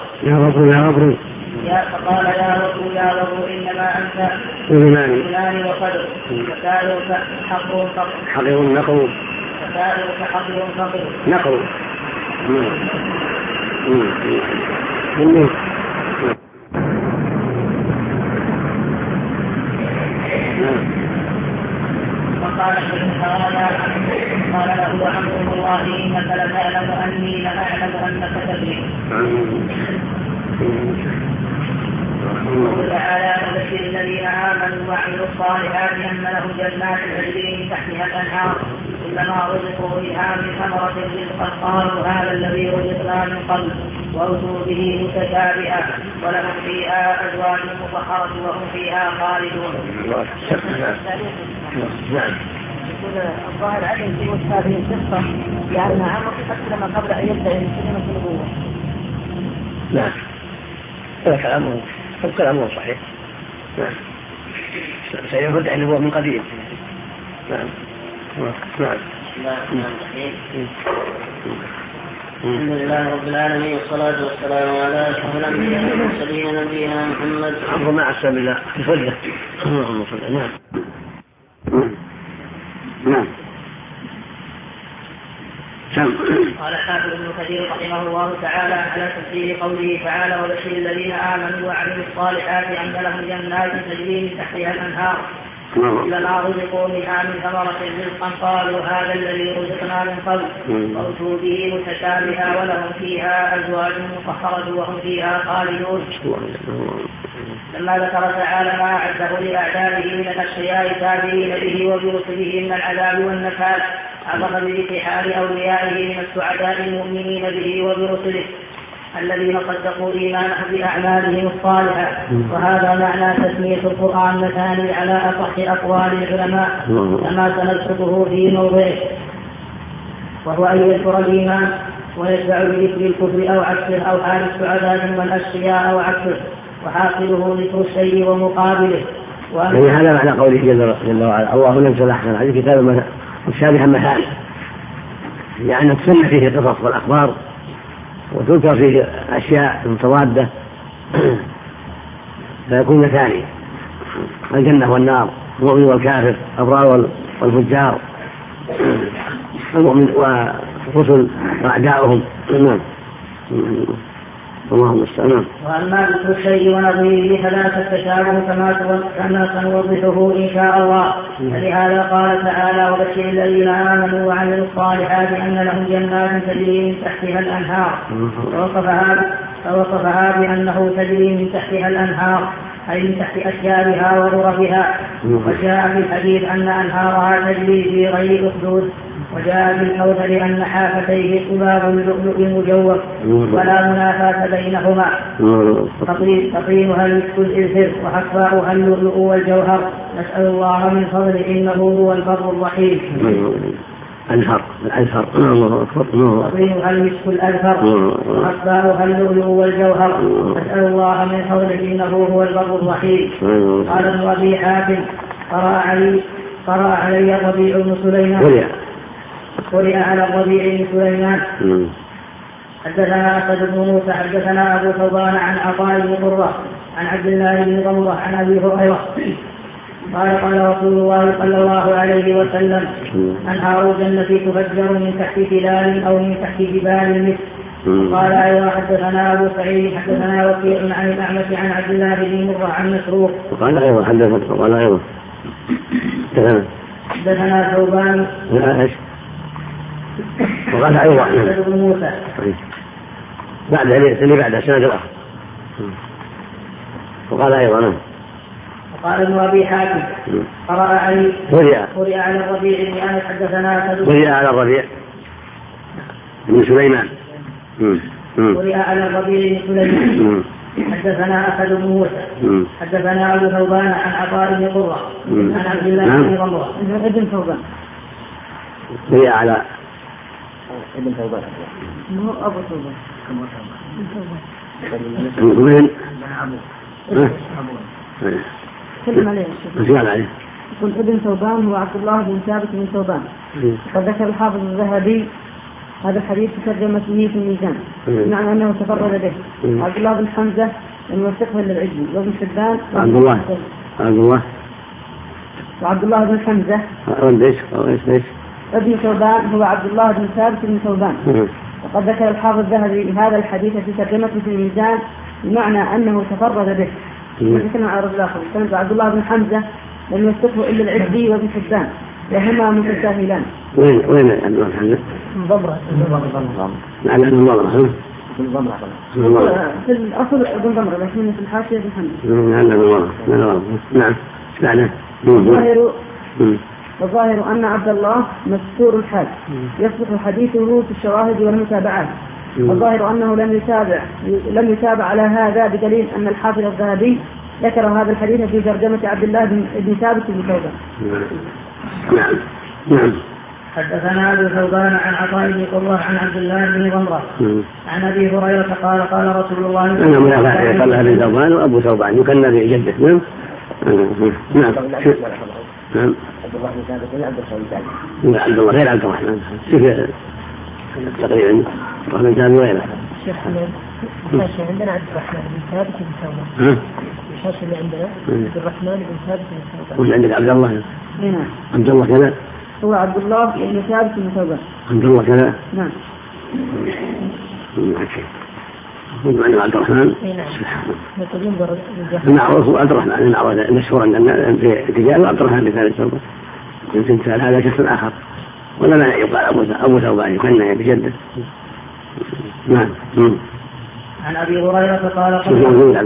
فقال: يا وبر إنما أنت فلان وقدر، فسائرك حقر فقر فسائرك حقر فقر نقر. قال له عمرو: والله إنك لتعلم أني لأعلم أنك تدري. وتعالى: فبشر الذين آمنوا وعملوا الصالحات أن لهم جنات تجري من تحتها الأنهار كلما رزقوا منها من ثمرة رزقا قالوا هذا الذي رزقنا من قبل وأتوا به متشابها ولهم فيها أزواج مطهرة وهم فيها خالدون. الظاهر عدم في وجه هذه القصة لأن عمرو أسلم قبل أن يبدأ كلمة النبوة. نعم، هذا كلامه صحيح. نعم، سيفتح النبوة من قديم. نعم. الحمد لله رب العالمين، والصلاة والسلام على أشرف الأنبياء والمرسلين نبينا محمد. عمرو مع السلام الله بفضله. نعم. قال حافظ ابن كثير رحمه الله تعالى على تفسير قوله تعالى: وبشر الذين آمنوا وعملوا الصالحات أن لهم جنات تجري من تحتها الأنهار كلما رزقوا منها من ثمرة رزقا قالوا هذا الذي رزقنا من قبل وأتوا به متشابها ولهم فيها أزواج مطهرة وهم فيها خالدون. لما ذكر تعالى ما أعده لأعدائه من الأشقياء الكافرين به وبرسله من العذاب والنكال، عبر بذكر حال أوليائه من السعداء المؤمنين به وبرسله الذين صدقوا إيمانهم بأعمالهم الصالحة. وهذا معنى تسمية القرآن مثاني على أصح أقوال العلماء كما سنذكره في موضعه، وهو أن يذكر الإيمان ويتبع بذكر الكفر أو عكسه، أو حال السعداء ثم الأشقياء أو عكسه، وحاصله ذكر الشيء ومقابله. يعني هذا معنى قوله جل وعلا: الله نزل أحسن الحديث كتابا متشابها مثاني، يعني تسمى فيه القصص والأخبار وتذكر فيه أشياء متضادة فيكون مثاني: الجنة والنار، المؤمن والكافر، الأبرار والفجار، المؤمن والرسل وأعداؤهم. اللهم استعان. وأما ذكر الشيء ونظيره فلا تتشابه كما سنوضحه إن شاء الله. فلهذا قال تعالى: وبشر الذين آمنوا وعملوا الصالحات أن لهم جنات تجري من تحتها الأنهار، فوصفها بأنه تجري من تحتها الأنهار أي من تحت أشجارها وغرفها. وجاء في الحديث أن أنهارها تجري في غير أخدود. وجاء في الكوثر أن حافتيه قباب اللؤلؤ المجوف ولا منافاة بينهما، تطينها المسك الإذخر وحصباؤها اللؤلؤ والجوهر. نسأل الله من فضله إنه هو البر الرحيم. الأزهر تطينها المسك الأذفر وحصباؤها اللؤلؤ والجوهر. نسأل الله من فضله إنه هو البر الرحيم. قال ابن أبي حاتم: قرأ علي الربيع بن سليمان، قرئ على الربيع بن سليمان حدثنا أسد بن موسى حدثنا أبو ثوبان عن عطاء بن قرة عن عبد الله بن ضمرة عن أبي هريرة قال قال رسول الله صلى الله عليه وسلم أنهار الجنة تفجر من تحت تلال أو من تحت جبال مثل. قال أيضا حدثنا أبو سعيد حدثنا وكيع عن الأعمش عن عبد الله بن مرة عن مسروق وقال أيضا حدثنا ثوبان وقال أيضا أسد بن موسى بعد اللي بعد سنة الأخر وقال أيضا قال ابن أبي حاتم قرأ علي قرئ على الربيع بن أنس حدثنا أسد قرئ على الربيع بن سليمان قرئ على الربيع بن سليمان حدثنا أسد بن موسى حدثنا أبو ثوبان عن عطاء بن قرة عن عبد الله بن ضمرة ابن ثوبان قرئ على ابن ثوبان مو أبو ثوبان سلم عليه يقول ابن ثوبان هو عبد الله بن ثابت بن ثوبان. قد ذكر الحافظ الذهبي هذا الحديث ترجمة به في الميزان معنى أنه تفرد به. عبد الله بن حمزة الموثقه للعجل وابن حبان وعبد الله بن حمزة ابن ثوبان هو عبد الله بن ثابت بن ثوبان. وقد ذكر الحافظ الذهبي هذا الحديث في ترجمته في الميزان بمعنى أنه تفرد به. مثل عن الرجل الآخر كان عبد الله بن حمزة لم يصفه إلا العجلي وابن حبان وهما متساهلان. وين عبد الله بن حمزة؟ ضمرة على أن ضمرة في الأصل ابن ضمرة لكن في الحاشية ابن حمزة. نعم. والظاهر أن عبد الله مستور الحال يصلح حديثه في الشواهد والمتابعات. الظاهر أنه لم يتابع على هذا بدليل أن الحافظ الذهبي ذكر هذا الحديث في ترجمة عبد الله بن ثابت بن ثوبان. نعم. حدثنا أبو ثوبان عن عطاء بن قرة عن عبد الله بن ضمرة عن أبي هريرة قال قال رسول الله أنا منافع قال ابن ثوبان وأبو ثوبان يكنى بجده. نعم. عبد الله بن ثابت ولا عبد الرحمن؟ لا عبد الله غير عبد الرحمن تقريبا ومن ثاني غيره. شيخ الحاشية عندنا عبد الرحمن بن ثابت بن ثوبان. الحاشية اللي عندنا عبد الرحمن بن ثابت بن ثوبان. وش عندك عبد الله؟ نعم. عبد الله كذا. هو عبد الله بن ثابت بن ثوبان. عبد الله كذا. نعم. يقول عبد الرحمن. نعم. معروف عبد الرحمن المشهور أن في رجال عبد الرحمن بن ثابت ثوبان. يمكن سأل هذا شخص آخر ولا ما يقال أبو ثوبان يكنى بجده. نعم. عن أبي هريرة قال هذا عبد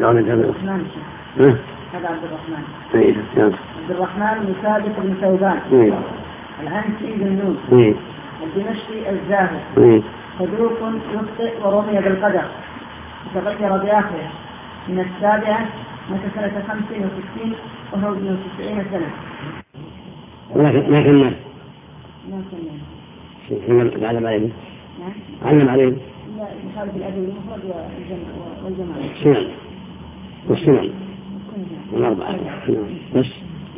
الرحمن بن ثابت بن ثوبان العنسي بن نون الدمشقي الزاهد صدوق يخطئ ورمي بالقدر تغير بآخره من 7 متى سنة 65 وهو ابن 90 سنة. لكن علم عليهم. علم عليهم. لا يخالف الأدب المفرد والجماعة. والسنن. والأربعة. بس.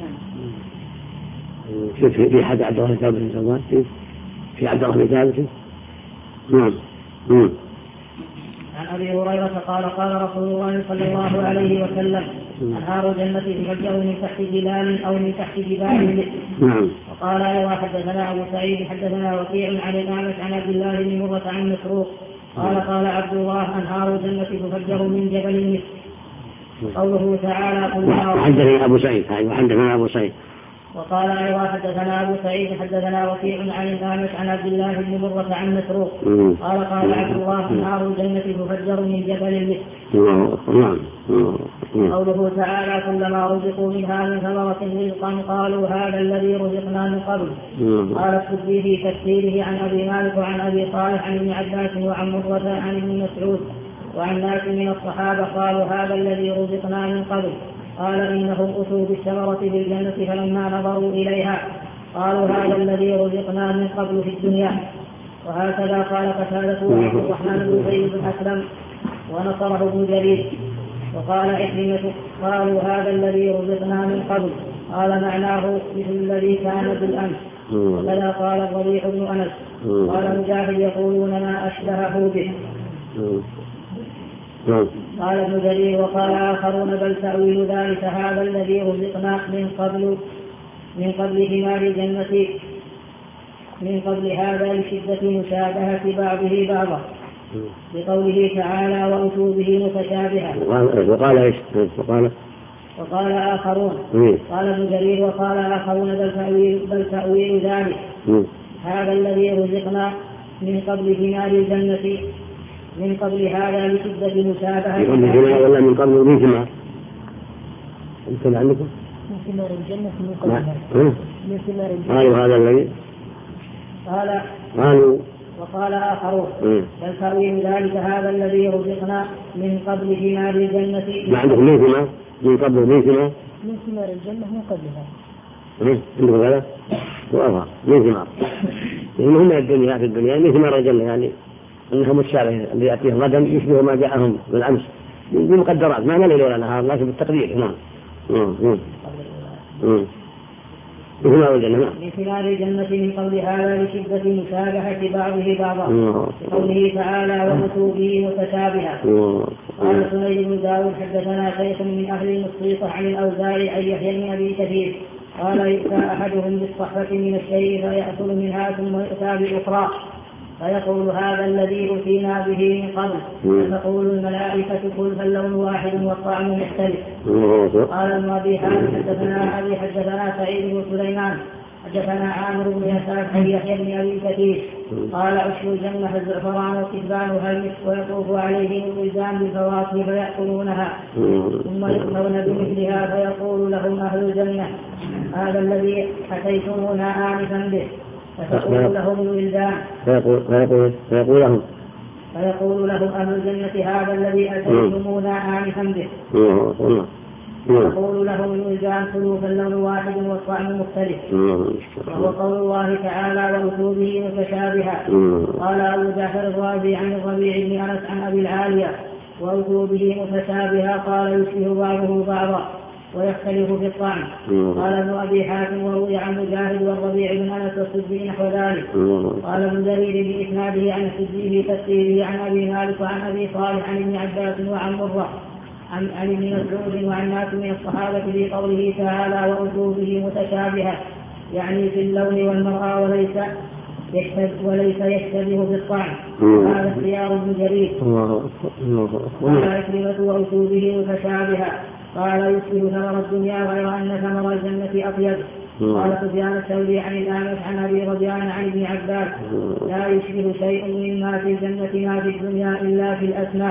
في حد عبد الله ثابت بن ثوبان في عبد الله بن ثابت. نعم. عن أبي هريرة قال قال رسول الله صلى الله عليه وسلم أنهار الجنة تفجر من تحت ظلال أو من تحت جبال. وقال أيضا حدثنا أبو سعيد حدثنا وكيع عن الأعمش عن عبد الله بن مرة عن مسروق قال قال عبد الله أنهار الجنة تفجر من جبل مثل. قوله تعالى حدثنا أبو سعيد وقال أيضا حدثنا أبو سعيد حدثنا وكيع عن الأعمش عن عبد الله بن مرة عن مسروق قال قال عبد الله أنهار الجنة تفجر من جبل مثل. قوله تعالى كلما رزقوا منها من ثمرة رزقا قالوا هذا الذي رزقنا من قبل. قال السدي في تفسيره عن أبي مالك وعن أبي صالح عن ابن عباس وعن مرة عن ابن مسعود وعن ناس من الصحابة قالوا هذا الذي رزقنا من قبل. قال إنهم أتوا بالثمرة بالجنة فلما نظروا إليها قالوا هذا الذي رزقنا من قبل في الدنيا. وهكذا قال قتادة وعبد الرحمن بن زيد بن أسلم ونصره ابن جرير. وقال إكرمة قالوا هذا الذي رزقنا من قبل قال معناه مثل الذي كان بالأمس. وكذا قال الربيع بن أنس قال مجاهد يقولون ما أشبهه به. قال ابن جرير وقال آخرون بل تأويل ذلك هذا الذي رزقنا من قبل ثمار الجنة من قبل هذا لشدة مشابهة بعضه بعضا بقوله تعالى وأتوا به متشابها. وقال ايش؟ وقال آخرون قال ابن جرير وقال آخرون بل تأويل ذلك هذا الذي رزقنا من قبل ثمار الجنة من قبل هذا لشدة مشابهة ولا من قبل من ثمار انتم عندكم من ثمار الجنة من قبلها من ثمار الجنة قالوا هذا الذي قالوا وقال آخرون بل تأويل ذلك هذا الذي رزقنا من قبل ثمار الجنة ما عندكم من ثمار من قبل من ثمار الجنة من قبلها عندكم هذا وأظهر من ثمار إنهم الدنيا في الدنيا من ثمار الجنة يعني أنها متشابهة اللي يأتيهم غدا يشبه ما جاءهم بالأمس بمقدرات ما ليل ولا نهار لكن بالتقدير. نعم. من ثمار الجنة من قبل هذا لشدة مشابهة بعضه بعضا قوله تعالى وأتوا به متشابها. قال سنيد بن داود حدثنا شيخ من أهل المصيصة عن الأوزاعي عن يحيى بن أبي كثير قال يؤتى أحدهم بالصحفة من الشيء فيأكل منها ثم يؤتى بالأخرى فيقول هذا الذي أتينا به من قبل فتقول الملائكة كل فاللون واحد والطعم مختلف. قال ابن أبي حاتم حدثنا سعيد بن سليمان حدثنا عامر بن يسار عن يحيى بن أبي كثير قال عشر الجنة الزعفران وكتبانها المسك ويطوف عليهم الولدان بالفواكه فيأكلونها ثم يؤمرون بمثلها فيقول لهم أهل الجنة هذا الذي أتيتمونا آنفا به فيقول لهم الولدان فيقول لهم أهل الجنة هذا الذي أتيتمونا آنفا به يقول لهم الولدان كلوا فاللون واحد والطعم مختلف. وهو قول الله تعالى وأتوا به متشابها. قال أبو جعفر الرازي عن الربيع بن أنس عن أبي العالية وأتوا به متشابها قال يشبه بعضه بعضا ويختلف في الطعم. قال ابن أبي حاتم وروي عن مجاهد والربيع بن أنس والسدي نحو ذلك. قال ابن جرير بإسناده عن السدي في تفسيره عن أبي مالك وعن أبي صالح عن ابن عباس وعن مرة عن ابن مسعود وعن ناس من الصحابة في قوله تعالى وأتوا به متشابها يعني في اللون والمرأة وليس يشتبه بالطعم. هذا اختيار ابن جرير. قال عكرمة وأتوا به متشابها قال يشبه ثمر الدنيا غير أن ثمر الجنة أطيب. قال سفيان الثوري عن الأعمش عن أبي رضيان عن ابن عباس لا يشبه شيء مما في الجنة ما في الدنيا إلا في الأسماء.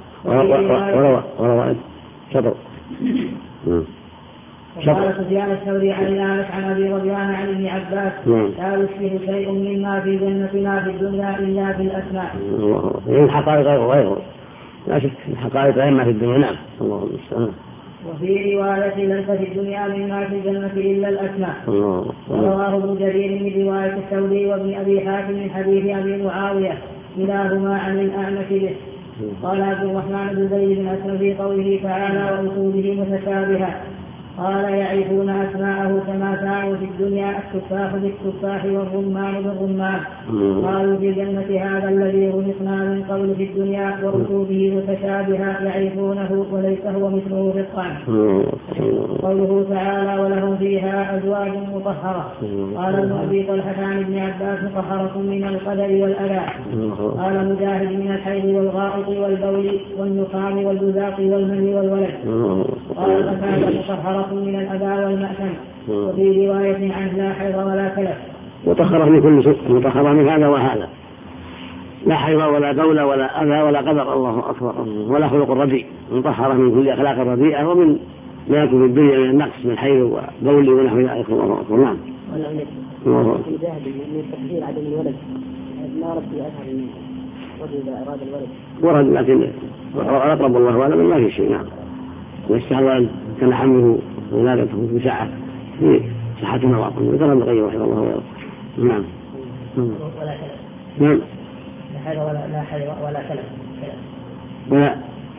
قال سفيان الثوري عن الأعمش عن أبي رضيان عن ابن عباس لا يشبه شيء مما في الجنة ما في الدنيا إلا في الأسماء. الحقائق غيره لا شك الحقائق غير ما في الدنيا. نعم. الله المستعان. وفي رواية ليس في الدنيا مما في الجنة إلا الأسماء. ورواه ابن جرير من رواية الثوري وابن أبي حاتم من حديث أبي معاوية كلاهما عن الأعمش به. قال عبد الرحمن بن زيد بن أسلم في قوله تعالى وأتوا به متشابها قال يعرفون أسماءه كما كانوا في الدنيا التفاح بالتفاح والرمان بالرمان. قالوا في الجنة هذا الذي رزقنا من قبل في الدنيا وأتوا به متشابها يعرفونه وليس هو مثله في الطعم. قوله تعالى ولهم فيها أزواج مطهرة. قال ابن أبي طلحة عن ابن عباس مطهرة من القدر والأذى. قال مجاهد من الحيض والغائط والبول والنخام والبزاق والمني والولد. قال فكان مطهرة من الأذى والمأثم. وفي رواية عنه لا حيض ولا كلف. مطهرة من كل شيء مطهرة من هذا وهذا لا حيض ولا بول ولا أذى ولا قدر. الله أكبر. ولا خلق رديء مطهرة من كل أخلاق الرديئة ومن ما يكون في الدنيا من النقص من حيض وبول ونحو ذلك. الله أكبر. نعم. في ذهب من تقدير عدم الولد ما رد أثر منه وإذا أراد الولد ورد لكن أقرب الله أعلم ما في شيء. نعم. ويستحضر أن كان حمله ولادته بساعة في صحة مواطن وذكر ابن القيم رحمه الله ويرضى. نعم. ولا كلف. نعم. لا حيض ولا كلف. ولا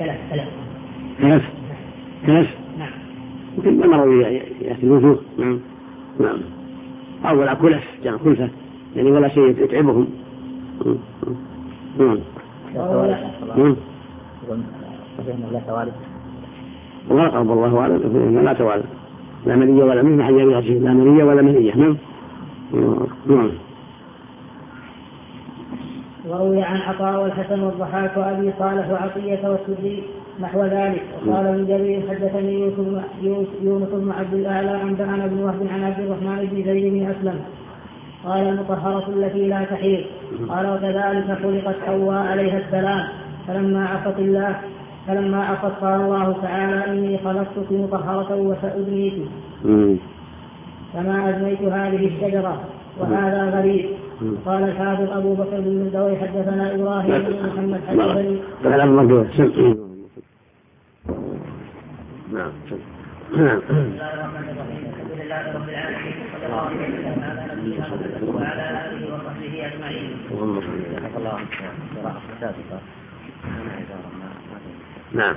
كلف. نعم. يمكن المرض يأتي الوجوه. نعم. أو ولا كلف جمع كلفة يعني ولا شيء يتعبهم. نعم. لا توالد والله أعلم لا توالد لا منية ولا منية حي بغير لا منية ولا منية. نعم. وروي عن عطاء والحسن والضحاك وأبي صالح وعطية والسدي نحو ذلك. وقال من جرير حدثني يونس بن عبد الأعلى عن بن وهب عن عبد الرحمن بن زيد بن أسلم قال المطهرة التي لا تحيض. قال وكذلك خلقت حواء عليها السلام فلما عصت قال الله تعالى إني خلقتك مطهرة وسأدنيك كما أدنيت هذه الشجرة وهذا غريب. قال الحافظ أبو بكر بن مردوي حدثنا إبراهيم بن محمد حدثني نعم. بسم الله الرحمن الرحيم. الحمد لله رب العالمين وصلى الله وسلم على نبينا محمد وعلى آله وصحبه أجمعين. نعم.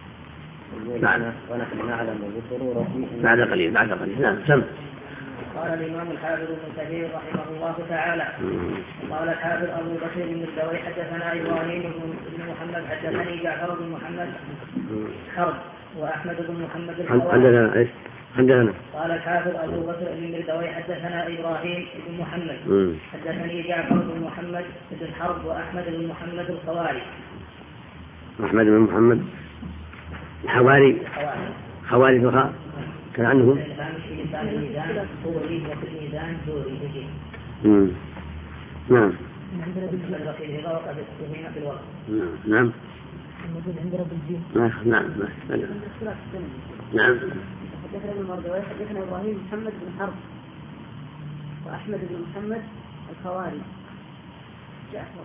ونحن نعلم بالضرورة بعد قليل. نعم. سم. قال الإمام الحافظ ابن كثير رحمه الله تعالى قال الحافظ أبو بكر بن الدوي حدثنا إبراهيم بن محمد حدثني جعفر بن محمد حرب وأحمد بن محمد الحواري. قال الحافظ أبو بكر بن الدوي حدثنا إبراهيم بن محمد حدثني جعفر بن محمد بن حرب وأحمد بن محمد الخواري. أحمد بن محمد الحواري خواري الخاء كان عنه. نعم. نعم. نعم. حدثنا ابن مردويه حدثنا ابراهيم محمد بن حرب واحمد بن محمد الخواري جعفر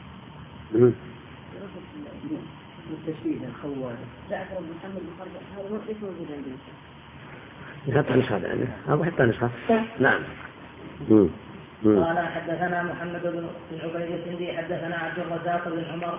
التشبيه الخواري جعفر بن محمد بن حرب هذا ليس موجود عندنا. يحط نسخة أبو حتى نسخة. نعم. قال حدثنا محمد بن عبيد السندي حدثنا عبد الرزاق بن عمر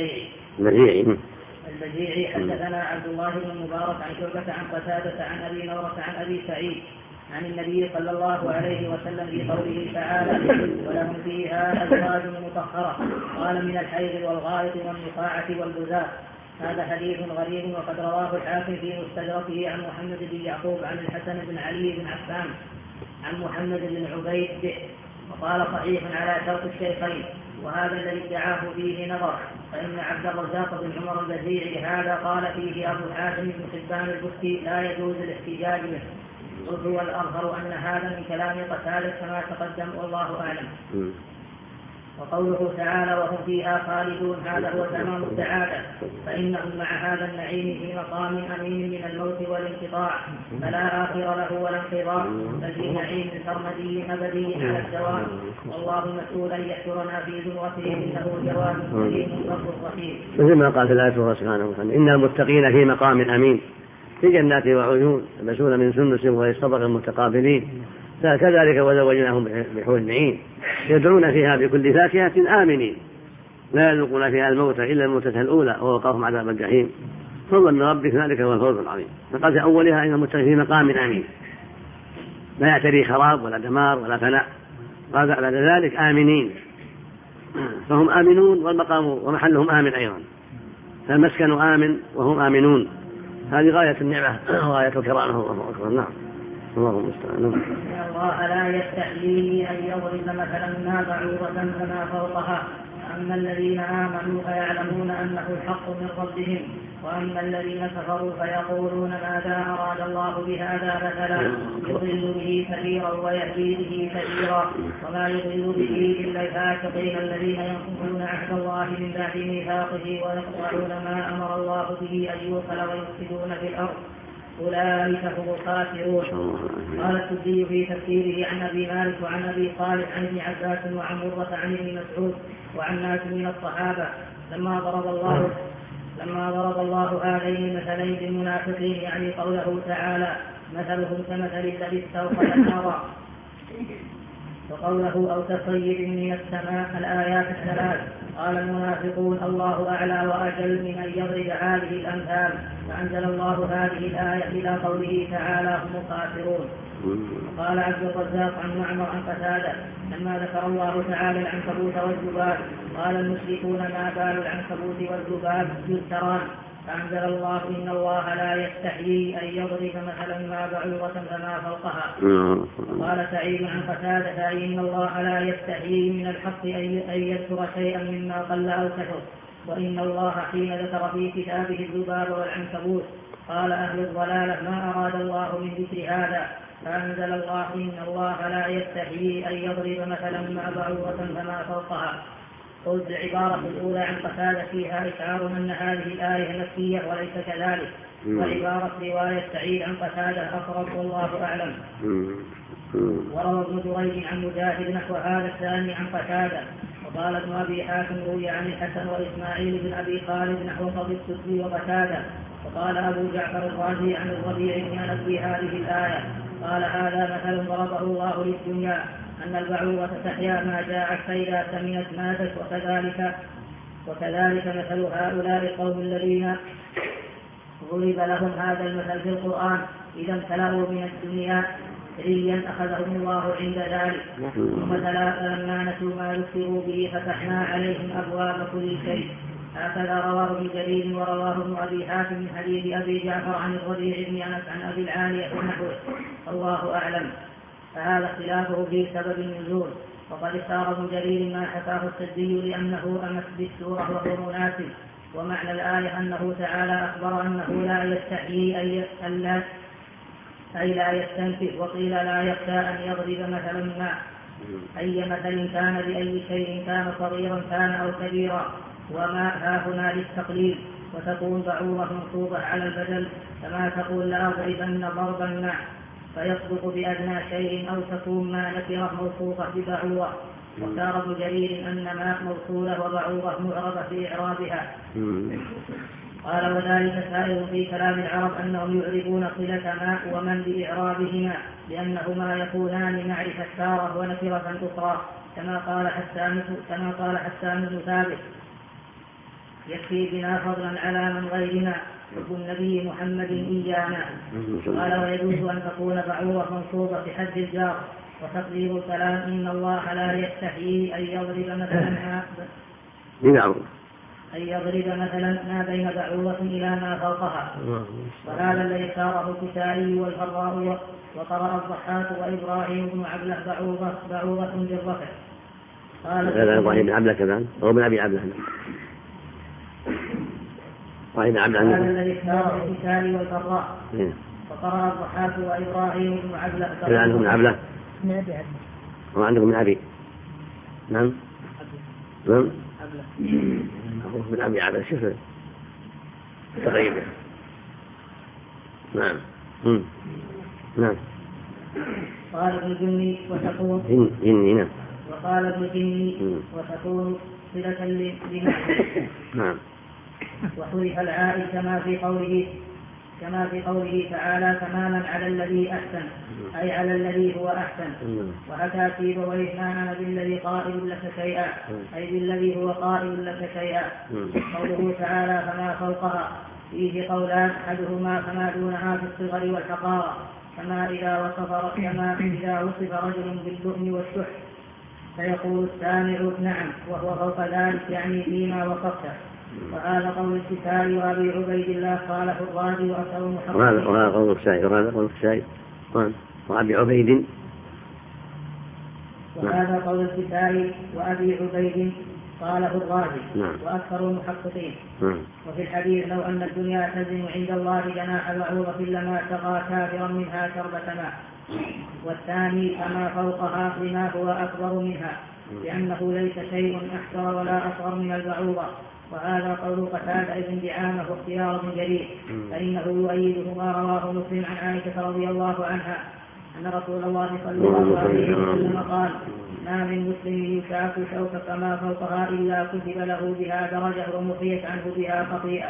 البجيعي حدثنا عبد الله بن مبارك عن شعبة عن قتادة عن أبي نورة عن أبي سعيد عن النبي صلى الله عليه وسلم في قوله تعالى ولهم فيها أزواج مطهرة قال من الحيض والغائط والنخاعة والبزاق. هذا حديث غريب وقد رواه الحاكم في مستدركه عن محمد بن يعقوب عن الحسن بن علي بن عفان عن محمد بن عبيد به وقال صحيح على شرط الشيخين. وهذا الذي ادعاه فيه نظر فإن عبد الرزاق بن عمر البزيعي هذا قال فيه أبو حاتم بن حبان البستي لا يجوز الاحتجاج به. قلت والأظهر أن هذا من كلام قتادة كما تقدم والله أعلم. وقوله تعالى وهم فيها خالدون هذا هو تمام السعادة فإنهم مع هذا النعيم في مقام أمين من الموت والانقطاع فلا آخر له ولا انقضاء بل في نعيم سرمدي أبدي على الدوام والله مسؤول أن يحشرنا في زمرته إنه جواد كريم رب رحيم. مثل ما قال في الآية سبحانه وتعالى إن المتقين في مقام أمين في جنات وعيون يلبسون من سندس ويصطبغ متقابلين كذلك وزوجناهم بحور عين يدعون فيها بكل فاكهة آمنين لا يذوقون فيها الموت إلا الموتة الأولى ووقاهم عذاب الجحيم فضل من ربك ذلك هو الفوز العظيم. فقال في أولها إن المتقين في مقام أمين لا يعتري خراب ولا دمار ولا فناء. قال بعد ذلك آمنين فهم آمنون والمقام ومحلهم آمن أيضا فالمسكن آمن وهم آمنون. هذه غاية النعمة وغاية الكرامة. الله أكبر. نعم. اللهم استعان. إن الله لا يستحيي أن يضرب مثلا ما بعوضة فما فوقها أما الذين آمنوا فيعلمون أنه الحق من ربهم وأما الذين كفروا فيقولون ماذا أراد الله بهذا مثلا يضل به كثيرا ويهدي به كثيرا وما يضل به إلا الفاسقين الذين ينقضون عهد الله من بعد ميثاقه ويقطعون ما أمر الله به أن يوصل ويفسدون في الأرض أولئك هم الخاسرون. قال السدي في تفسيره عن أبي مالك وعن أبي صالح عن ابن عباس وعن مرة عن ابن مسعود وعن ناس من الصحابة لما ضرب الله هذين المثلين للمنافقين يعني قوله تعالى مثلهم كمثل الذي استوقد نارا وقوله أو كصيب من السماء الآيات الثلاث. قال المنافقون الله أعلى وأجل من أن يضرب هذه الأمثال فأنزل الله هذه الآية إلى قوله تعالى هم الخاسرون قال عبد الرزاق عن معمر عن قتادة لما ذكر الله تعالى العنكبوت والذباب قال المشركون ما بال العنكبوت والذباب يذكران فأنزل الله إن الله لا يستحيي أن يضرب مثلا ما بعوضة فما فوقها. قال سعيد عن قتادة إن الله لا يستحيي من الحق أن يذكر شيئا مما قل أو كثر وإن الله حين ذكر في كتابه الذباب والعنكبوت قال أهل الضلالة ما أراد الله من ذكر هذا فأنزل الله إن الله لا يستحيي أن يضرب مثلا ما بعوضة فما فوقها. قلت العبارة الأولى عن قتادة فيها إشعار أن هذه الآية مكية وليس كذلك وعبارة رواية سعيد عن قتادة أقرب والله أعلم. وروى ابن جريج عن مجاهد نحو هذا الثاني عن قتادة. وقال ابن أبي حاتم روي عن الحسن وإسماعيل بن أبي خالد نحو قضي السدي وقتادة. وقال أبو جعفر الرازي عن الربيع بن أنس في هذه الآية قال هذا مثل ضربه الله للدنيا أن البعوضة تحيا ما جاعت فإذا سمنت ماتت وكذلك مثل هؤلاء القوم الذين ضرب لهم هذا المثل في القرآن إذا امتلأوا من الدنيا ريا أخذهم الله عند ذلك ثم فلما نسوا ما ذكروا به فتحنا عليهم أبواب كل شيء. هكذا رواه ابن جرير ورواه ابن أبي حاتم من حديث أبي جعفر عن الربيع بن أنس عن أبي العالية ونحوه الله أعلم. فهذا اختلافه في سبب النزول. وقد اختار ابن جرير ما حكاه السدي لأنه أمس بالسورة وهو مناسب. ومعنى الآية أنه تعالى أخبر أنه لا يستحيي أي لا يستنكف وقيل لا يخشى أن يضرب مثلا ما أي مثل كان بأي شيء كان صغيرا كان أو كبيرا وما هاهنا للتقليل وتكون بعوضة منصوبة على البدل كما تقول لأضربن ضربا مع فيصدق بأدنى شيء أو تكون ما نكرة موصوفة ببعوضة. واختار ابن جرير أن ما موصولة وبعوضة معربة في إعرابها. قال وذلك سائر في كلام العرب أنهم يعربون صلة ما ومن بإعرابهما لأنهما يكونان معرفة تارة ونكرة أخرى كما قال حسان بن ثابت يكفي بنا فضلا على من غيرنا حب النبي محمد إيانا. قال ويجوز أن تكون بعوضة منصوبة بحد الجار وتقدير الكلام إن الله لا يستحيي أن يضرب مثلا ما بين بعوضة إلى ما فوقها. وهذا الذي اختاره الكسائي والفراء وقرأ الضحاك وإبراهيم بن عبله بعوضة بالرفع. هذا إبراهيم بن عبله كذا هو من أبي عبله. هذا الذي اختاره الكسائي والفراء وقرأ الضحاك وإبراهيم بن عبله كذا عندكم من عبله وعندكم من أبي نعم من أبي عبله شوف تغيير نعم قال ابن جني وتكون نعم وقال ابن جني وتكون صلة لمعنى نعم. وحذف العائد كما في قوله تعالى تماما على الذي أحسن أي على الذي هو أحسن. وحكى سيبويه ما أنا بالذي قائل لك شيئا أي بالذي هو قائل لك شيئا. قوله تعالى فما فوقها فيه قولان أحدهما فما دونها في الصغر والحقارة كما إذا وصف رجل باللؤم والشح فيقول السامع نعم وهو فوق ذلك يعني فيما وصفته. وهذا قول الكسائي وأبي عبيد الله قاله الرازي وأكثر المحققين. وهذا قول الكسائي وأبي عبيد. وهذا قول الكسائي وأبي عبيد قاله الرازي وأكثر المحققين. وفي الحديث لو أن الدنيا تزن عند الله جناح بعوضة لما سقى كافرا منها شربة ماء. والثاني فما فوقها لما هو أكبر منها لأنه ليس شيء أحسر ولا أصغر من البعوضة. وهذا قول قتادة بن دعامة واختيار ابن جرير فإنه يؤيده ما رواه مسلم عن عائشة رضي الله عنها أن رسول الله صلى الله عليه وسلم قال ما من مسلم يشاك شوكة ما فوقها إلا كتب له بها درجة ومحيت عنه بها خطيئة.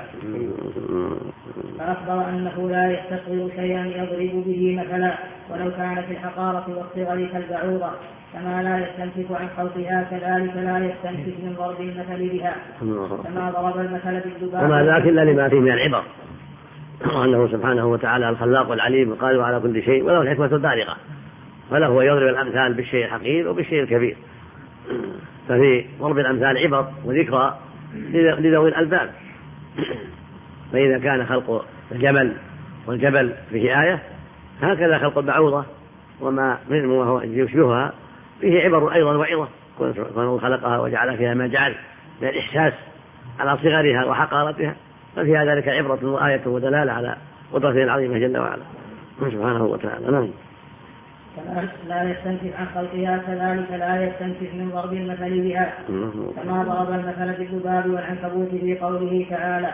فأخبر أنه لا يستصغر شيئا يضرب به مثلا ولو كانت الحقارة والصغر كالبعوضة كما لا يستنكف عن خلقها كذلك لا يستنكف من ضرب المثل بها كما ضرب المثل بالذباب وما ذاك إلا لما فيه من العبر وأنه سبحانه وتعالى الخلاق العليم القادر على كل شيء وله الحكمة البالغة، فله يضرب الأمثال بالشيء الحقير وبالشيء الكبير. ففي ضرب الأمثال عبر وذكرى لذوي الألباب. فإذا كان خلق الجمل والجبل فيه آية، هكذا خلق البعوضة وما يشبهها فيه عبر أيضا وعظة، كونه خلقها وجعل فيها ما جعل من الإحساس على صغرها وحقارتها، ففيها ذلك عبرة وآية ودلالة على قدرته العظيمة جل وعلا سبحانه وتعالى. نعم. لا يستنكف عن خلقها كذلك لا يستنكف من ضرب المثل بها، كما ضرب المثل بالذباب والعنكبوت في قوله تعالى: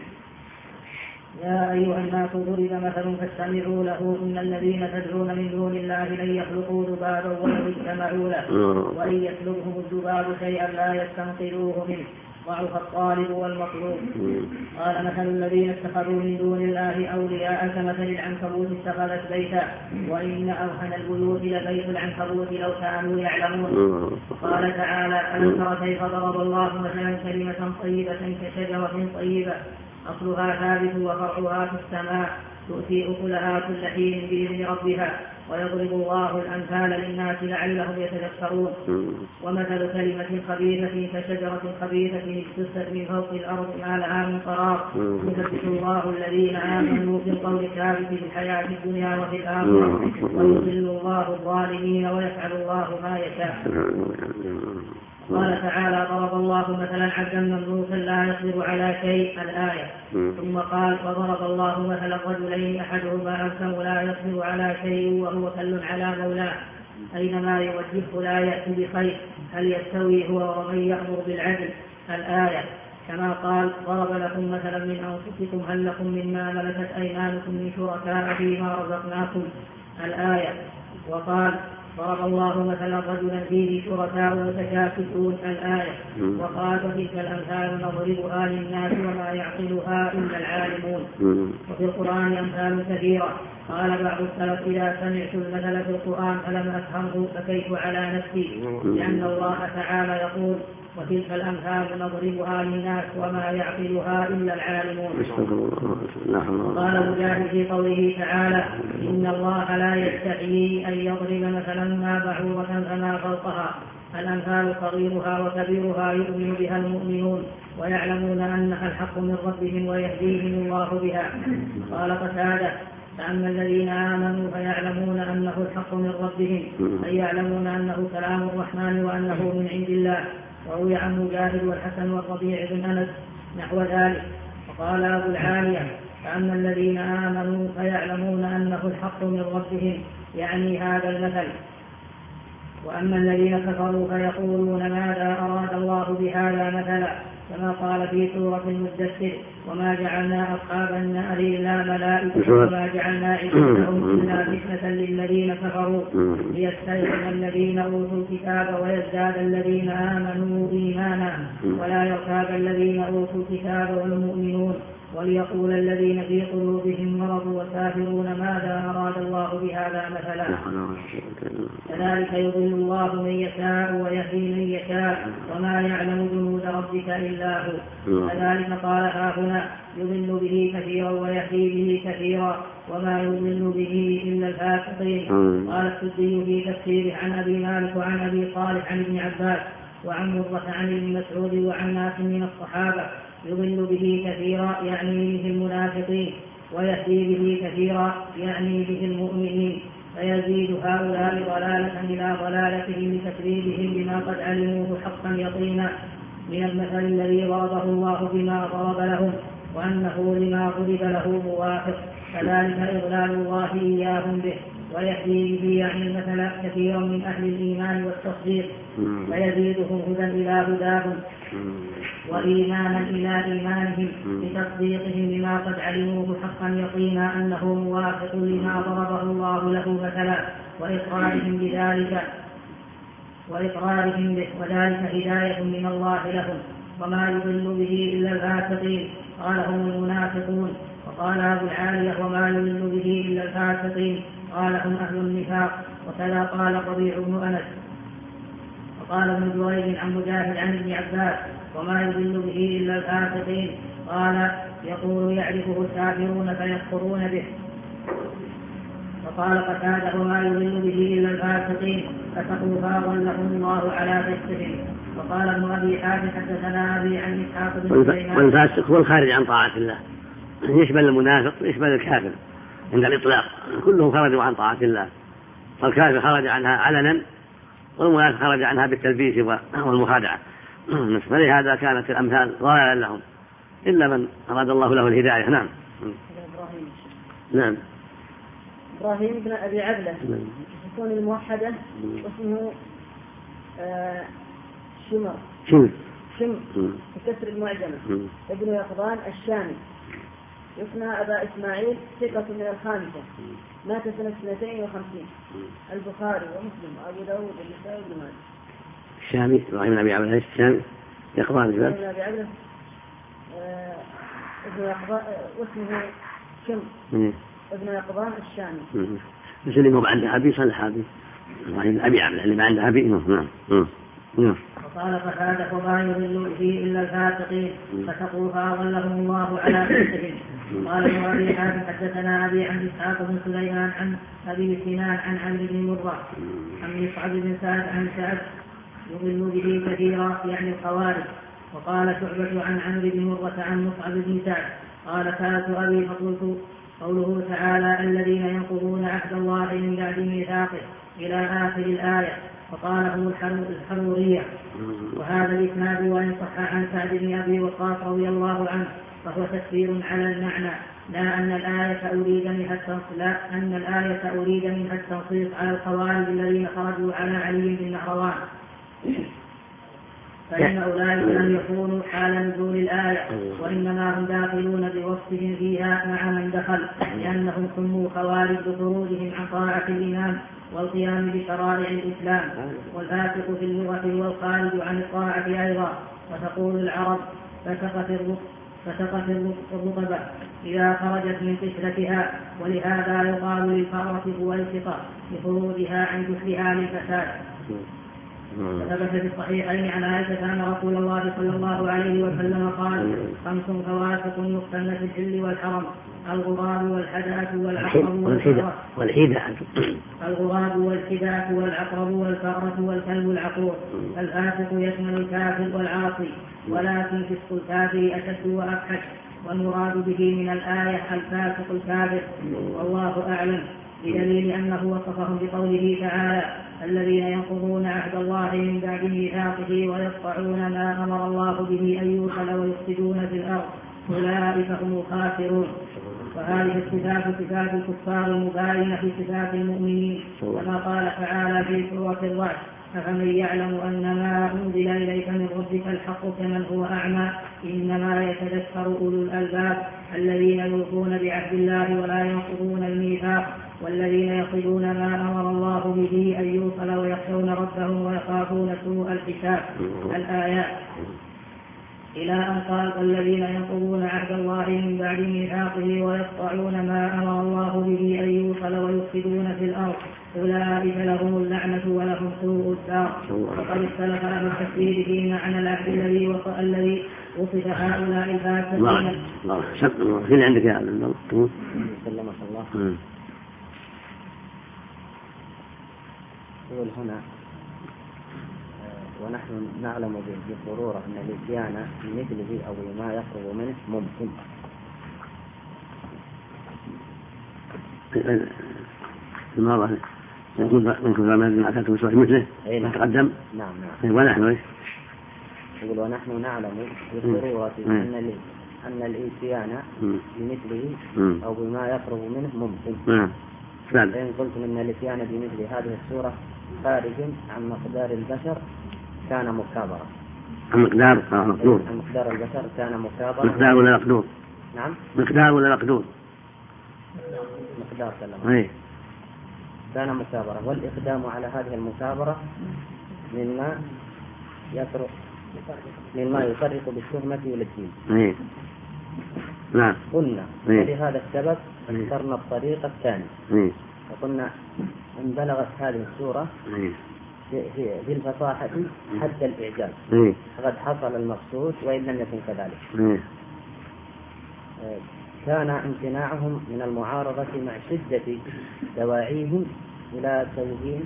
يا أيها الناس ضرب مثل فاستمعوا له إن الذين تدعون من دون الله لن يخلقوا ذبابا ولو اجتمعوا له وإن يسلبهم الذباب شيئا لا يستنقذوه منه ضعف الطالب والمطلوب. قال مثل الذين اتخذوا من دون الله أولياء كمثل العنكبوت اتخذت بيتا وإن أوهن البيوت لبيت العنكبوت لو كانوا يعلمون. قال تعالى: ألم تر كيف ضرب الله مثلا كلمة طيبة كشجرة طيبة أصلها ثابت وفرعها في السماء تؤتي أكلها كل حين بإذن ربها ويضرب الله الأمثال للناس لعلهم يتذكرون. ومثل كلمة خبيثة كشجرة خبيثة اجتثت من فوق الأرض ما لها من قرار يثبت الله الذين آمنوا بالقول الثابت في الحياة الدنيا وفي الآخرة ويضل الله الظالمين ويفعل الله ما يشاء. قال تعالى: ضرب الله مثلا عبدا مملوكا لا يقدر على شيء الآية. ثم قال: وضرب الله مثلا رجلين أحدهما أبكم لا يقدر على شيء وهو كل على مولاه أينما يوجهه لا يأتي بخير هل يستوي هو ومن يأمر بالعدل الآية. كما قال: ضرب لكم مثلا من أنفسكم هل لكم مما ملكت أيمانكم من شركاء فيما رزقناكم الآية. وقال: ضرب الله مثلا رجلا فيه شركاء متشاكسون الآية. وقال: وتلك الأمثال نضربها للناس وما يعقلها إلا العالمون. وفي القرآن أمثال كثيرة. قال بعض السلف: إذا سمعت المثل في القرآن فلم أفهمه بكيت على نفسي، لأن الله تعالى يقول: وتلك الأمثال نضربها للناس وما يعقلها إلا العالمون. قال مجاهد في قوله تعالى: إن الله لا يستحيي أن يضرب مثلا ما بعوضة فما فوقها الأمثال صغيرها وكبيرها يؤمن بها المؤمنون ويعلمون أنها الحق من ربهم ويهديهم الله بها. قال قتادة: فأما الذين آمنوا فيعلمون أنه الحق من ربهم أي يعلمون أنه كلام الرحمن وأنه من عند الله. وروي عن مجاهد والحسن والربيع بن أنس نحو ذلك. وقال أبو العالية: فأما الذين آمنوا فيعلمون أنه الحق من ربهم يعني هذا المثل. وأما الذين كفروا فيقولون ماذا أراد الله بهذا مثلا، كما قال في سورة المدثر: وما جعلنا أصحاب النار إلا ملائكة وما جعلنا عدتهم إلا فتنة للذين كفروا ليستيقن الذين أوتوا الكتاب ويزداد الذين آمنوا إيمانا ولا يرتاب الذين أوتوا الكتاب والمؤمنون وليقول الذين في قلوبهم مرض والكافرون ماذا أراد الله بهذا مثلا. كذلك يضل الله من يشاء ويهدي من يشاء وما يعلم جنود ربك إلا هو. كذلك قال هنا: يضل به كثيرا ويهدي به كثيرا وما يضل به إلا الفاسقين. قال السدي في تفسيره عن أبي مالك وعن أبي صالح عن ابن عباس وعن مرة عن ابن مسعود وعن ناس من الصحابة: يضل به كثيرا يعني به المنافقين ويهدي به كثيرا يعني به المؤمنين فيزيد هؤلاء ضلالة إلى ضلالتهم لتكذيبهم بما قد علموه حقا يقينا من المثل الذي ضربه الله بما ضرب لهم وأنه لما ضرب له موافق. كذلك إضلال الله إياهم به ويهدي به يعني المثل كثيرا من أهل الإيمان والتصديق فيزيدهم هدى إلى هداهم وإيمانا إلى إيمانهم بتصديقهم بما قد علموه حقا يقينا أنه موافق لما ضربه الله له مثلا وإقرارهم بذلك وإقرارهم به وذلك هداية من الله لهم وما يضل به إلا الفاسقين. قال هم المنافقون. وقال أبو العالية: وما يضل به إلا الفاسقين قال هم أهل النفاق. وكذا قال ربيع بن أنس. وقال ابن جريج عن مجاهد عن ابن عباس: وما يضل به إلا الفاسقين قال يقول يعرفه الكافرون فيكفرون به. وقال قتادة وما يضل به إلا الفاسقين فسقوا فأضلهم الله على كفرهم. وقال ابن أبي حاتم حدثنا أبي عن إسحاق بن سليمان. والفاسق هو الخارج عن طاعة الله، يشمل المنافق يشمل الكافر عند الإطلاق، كلهم خرجوا عن طاعة الله، فالكافر خرج عنها علنا والمنافق خرج عنها بالتلبيس والمخادعة، فلهذا كانت الأمثال ضلالا لهم إلا من أراد الله له الهداية. نعم. نعم. إبراهيم بن أبي عبلة يكون الموحدة اسمه شمر بكسر المعجمة. ابن يقظان الشامي يثنى أبا إسماعيل ثقة من الخامسة، مات سنة 52. البخاري ومسلم وأبو داود والنسائي وابن ماجه. الشامي إبراهيم بن أبي عبلة الشامي يقظان بن أبي عبلة ابن يقظان واسمه شمر ابن يقظان الشامي. مثل اللي هو عنده أبي صالح أبي إبراهيم أبي عبلة اللي ما عنده أبي. وقال قتادة وما يضل به إلا الفاسقين فسقوا فأضلهم الله على كفرهم. قال ابن أبي حاتم حدثنا أبي عن إسحاق بن سليمان عن أبي سنان عن عمرو بن مرة عن مصعب بن سعد عن سعد يضل به كثيرا يعني الخوارج. وقال شعبة عن عمرو بن مرة عن مصعب بن سعد قال سألت أبي فقلت قوله تعالى الذين ينقضون عهد الله من بعد ميثاقه إلى آخر الآية، فقاله الحرورية. وهذا الإسناد وإن صح عن سعد بن أبي وقاص رضي الله عنه فهو تفسير على المعنى لا أن الآية أريد منها التنصيص على الخوارج الذين خرجوا على علي بن نهروان، فإن أولئك لم يكونوا حال نزول الآية وإنما هم داخلون بوصفهم فيها مع من دخل، لأنهم سموا خوارج بخروجهم عن طاعة الإمام والقيام بشرائع الإسلام. والفاسق في اللغة والخارج عن الطاعة أيضا. وتقول العرب فتقت الرقبة إذا خرجت من قشرتها، ولهذا يقال للفأرة فويسقة لخروجها عن جسرها للفساد. ثبت في الصحيحين عن عائشة أن رسول الله صلى الله عليه وسلم قال 5 فواسق يقتلن في الحل والحرم: الغراب والحداة والعقرب والفأرة والكلب العقور. الفاسق يشمل الكافر والعاصي، ولكن فسق الكافر أشد وأفحش، والمراد به من الآية الفاسق الكافر، والله أعلم، بدليل أنه وصفهم بقوله تعالى الذين ينقضون عهد الله من بعد ميثاقه ويقطعون ما أمر الله به أن يوصل ويفسدون في الأرض أولئك هم الخاسرون. وهذه الصفات صفات الكفار المباينة في صفات المؤمنين، كما قال تعالى في سورة الرعد: أفمن يعلم أن ما أنزل إليك من ربك الحق كمن هو أعمى إنما يتذكر أولو الألباب الذين يوفون بعهد الله ولا ينقضون الميثاق والذين يصلون ما أمر الله به أن يوصل ويخشون ربهم ويخافون سوء الحساب. الآيات إلى أن قال والذين ينقضون عهد الله من بعد ميثاقه ويقطعون ما أمر الله به أن يوصل ويفسدون في الأرض أولئك لهم اللعنة ولهم سوء الدار. وقد اختلف أهل التفسير في معنى العهد الذي وصف هؤلاء الفاسقين. فين عندك يا الله؟ سلمك الله. يقول هنا ونحن نعلم بالضرورة أن الإتيان بمثله أو ما يقرب منه ممكن. المرة يقول منكم ما أتاكم سوء مثله ما تقدم. نعم. ونحن إيش؟ يقول ونحن نعلم بالضرورة أن الإتيان بمثله أو بما يقرب منه ممكن. فإن قلتم أن الإتيان بمثل هذه السورة خارج عن مقدار البشر كان مكابرة. مقدار البشر كان مكابرة. مقدار ولا مقدور؟ نعم. مقدار ولا مقدور؟ مقدار كلام. كان مكابرة، والإقدام على هذه المكابرة مما يفرق بالتهمة والدين. نعم. قلنا ولهذا السبب اخترنا الطريق الثاني. وقلنا إن بلغت هذه السورة في الفصاحة حتى الإعجاز فقد حصل المقصود وإن لم يكن كذلك. كان امتناعهم من المعارضة مع شدة دواعيهم إلى توهين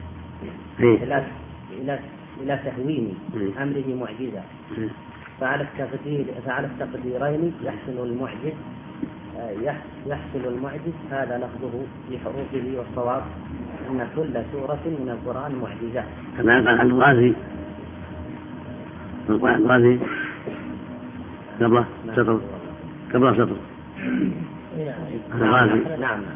إلى تهوين أمره معجزة. فعلى التقديرين يحصل المعجز هذا لفظه بحروفه، والصواب أن كل سورة من القرآن معجزة. كما قال عن الغازي قبل سطر الغازي.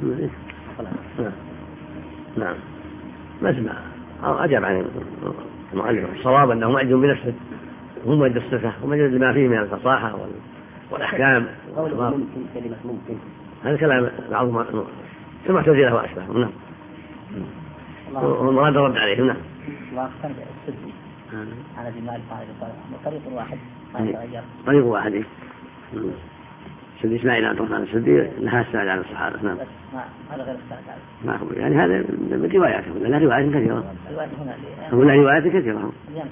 نعم ما اسمع أجاب عن المؤلف. الصواب أنه معجز بنفسه، هو معجز الصفة ومعجز ما فيه من الفصاحة والأحكام. ممكن كلمة ممكن هذا كلام بعضهم سمع تزيله وأشبه. نعم والمراد رد عليه. نعم الله أحسن السدي على جمال قاعدة طريق واحد طريق واحد. سيدي إسماعيل عبد الرحمن السدي لها السائل على الصحابة. نعم هذا غير السائل ما هو يعني هذا من رواياته ولا روايات كثيرة. هنا روايات كثيرة.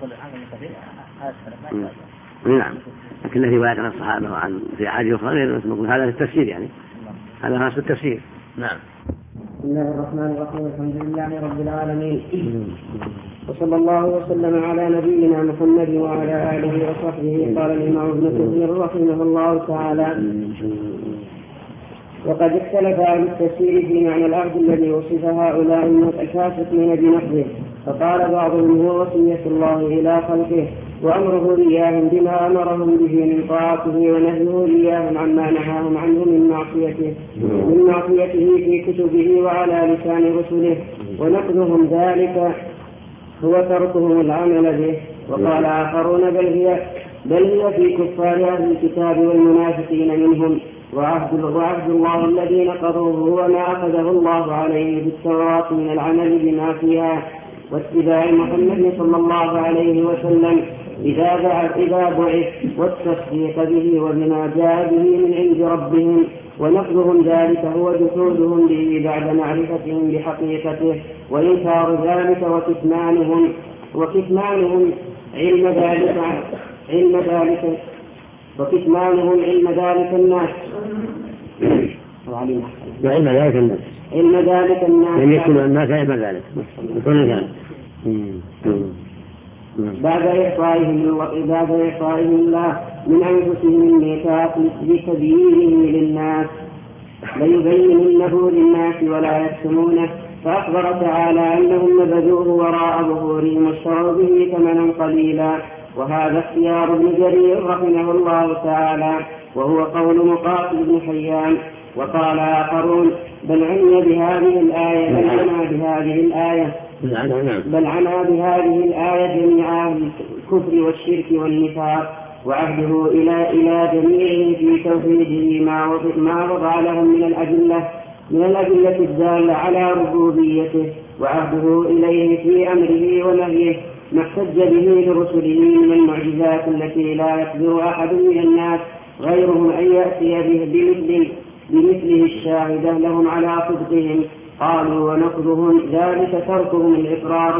نعم لكن له روايات عن الصحابة وعن في عادي أخرى غير نقول هذا التفسير، يعني هذا خاص بالتفسير. نعم. بسم الله الرحمن الرحيم. الحمد لله رب العالمين، وصلى الله وسلم على نبينا محمد وعلى آله وصحبه. قال الإمام ابن كثير رحمه الله تعالى: وقد اختلف أهل التفسير في معنى العهد الذي وصف هؤلاء الفاسقين بنقضه، فقال بعضهم هو وصية الله إلى خلقه وأمره إياهم بما أمرهم به من طاعته ونهيه إياهم عما نهاهم عنه من معصيته في كتبه وعلى لسان رسله، ونقضهم ذلك هو تركهم العمل به. وقال آخرون بل هي في كفار أهل الكتاب والمنافقين منهم، وعهد الله الذي نقضوه هو ما أخذه الله عليه في التوراة من العمل بما فيها واتباع محمد صلى الله عليه وسلم إذا بعث والتصديق به وبما جاء به من عند ربهم. ونقضهم ذلك هو جحودهم به بعد معرفتهم بحقيقته وإنكار ذلك وكتمانهم علم ذلك الناس لم يكن الناس علم ذلك بعد إعطائهم الله من أنفسهم الميثاق بتبيينه للناس ليبيننه للناس ولا يكتمونه. فأخبر تعالى أنهم نبذوه وراء ظهورهم واشتروا به ثمنا قليلا، وهذا اختيار ابن جرير رحمه الله تعالى، وهو قول مقاتل بن حيان. وقال آخرون بل عنا بهذه الآية جميع أهل الكفر والشرك والنفاق، وعهده إلى جميعهم في توحيده ما وضع لهم من الأدلة الدالة على ربوبيته، وعهده إليه في أمره ونهيه ما احتج به لرسله من المعجزات التي لا يقدر أحد من الناس غيرهم أن يأتي بمثله الشاهدة لهم على صدقهم. قالوا ونقضهم ذلك تركهم الإقرار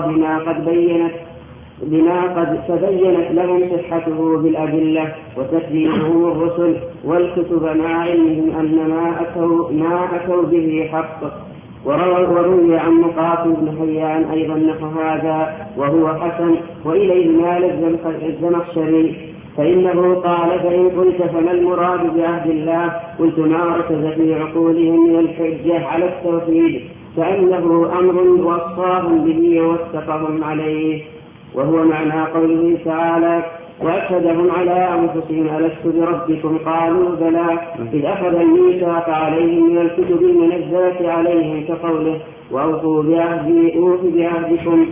بما قد تبينت لهم صحته بالأدلة وتكذيبهم الرسل والكتب مع علمهم أن ما أتوا به حق. وروي عن مقاتل بن حيان أيضا نحو هذا وهو حسن، وإليه مال الزمخشري، فإنه قال فإن قلت فما المراد بعهد الله؟ قلت ما ركز في عقولهم من الحجة على التوحيد فإنه أمر وصاهم به ووثقهم عليه، وهو معنى قوله تعالى وأشهدهم على أنفسهم ألست بربكم قالوا بلى إذ أخذ الميثاق عليهم من الكتب المنزلة عليهم كقوله وأوفوا بعهدي أوف بعهدكم.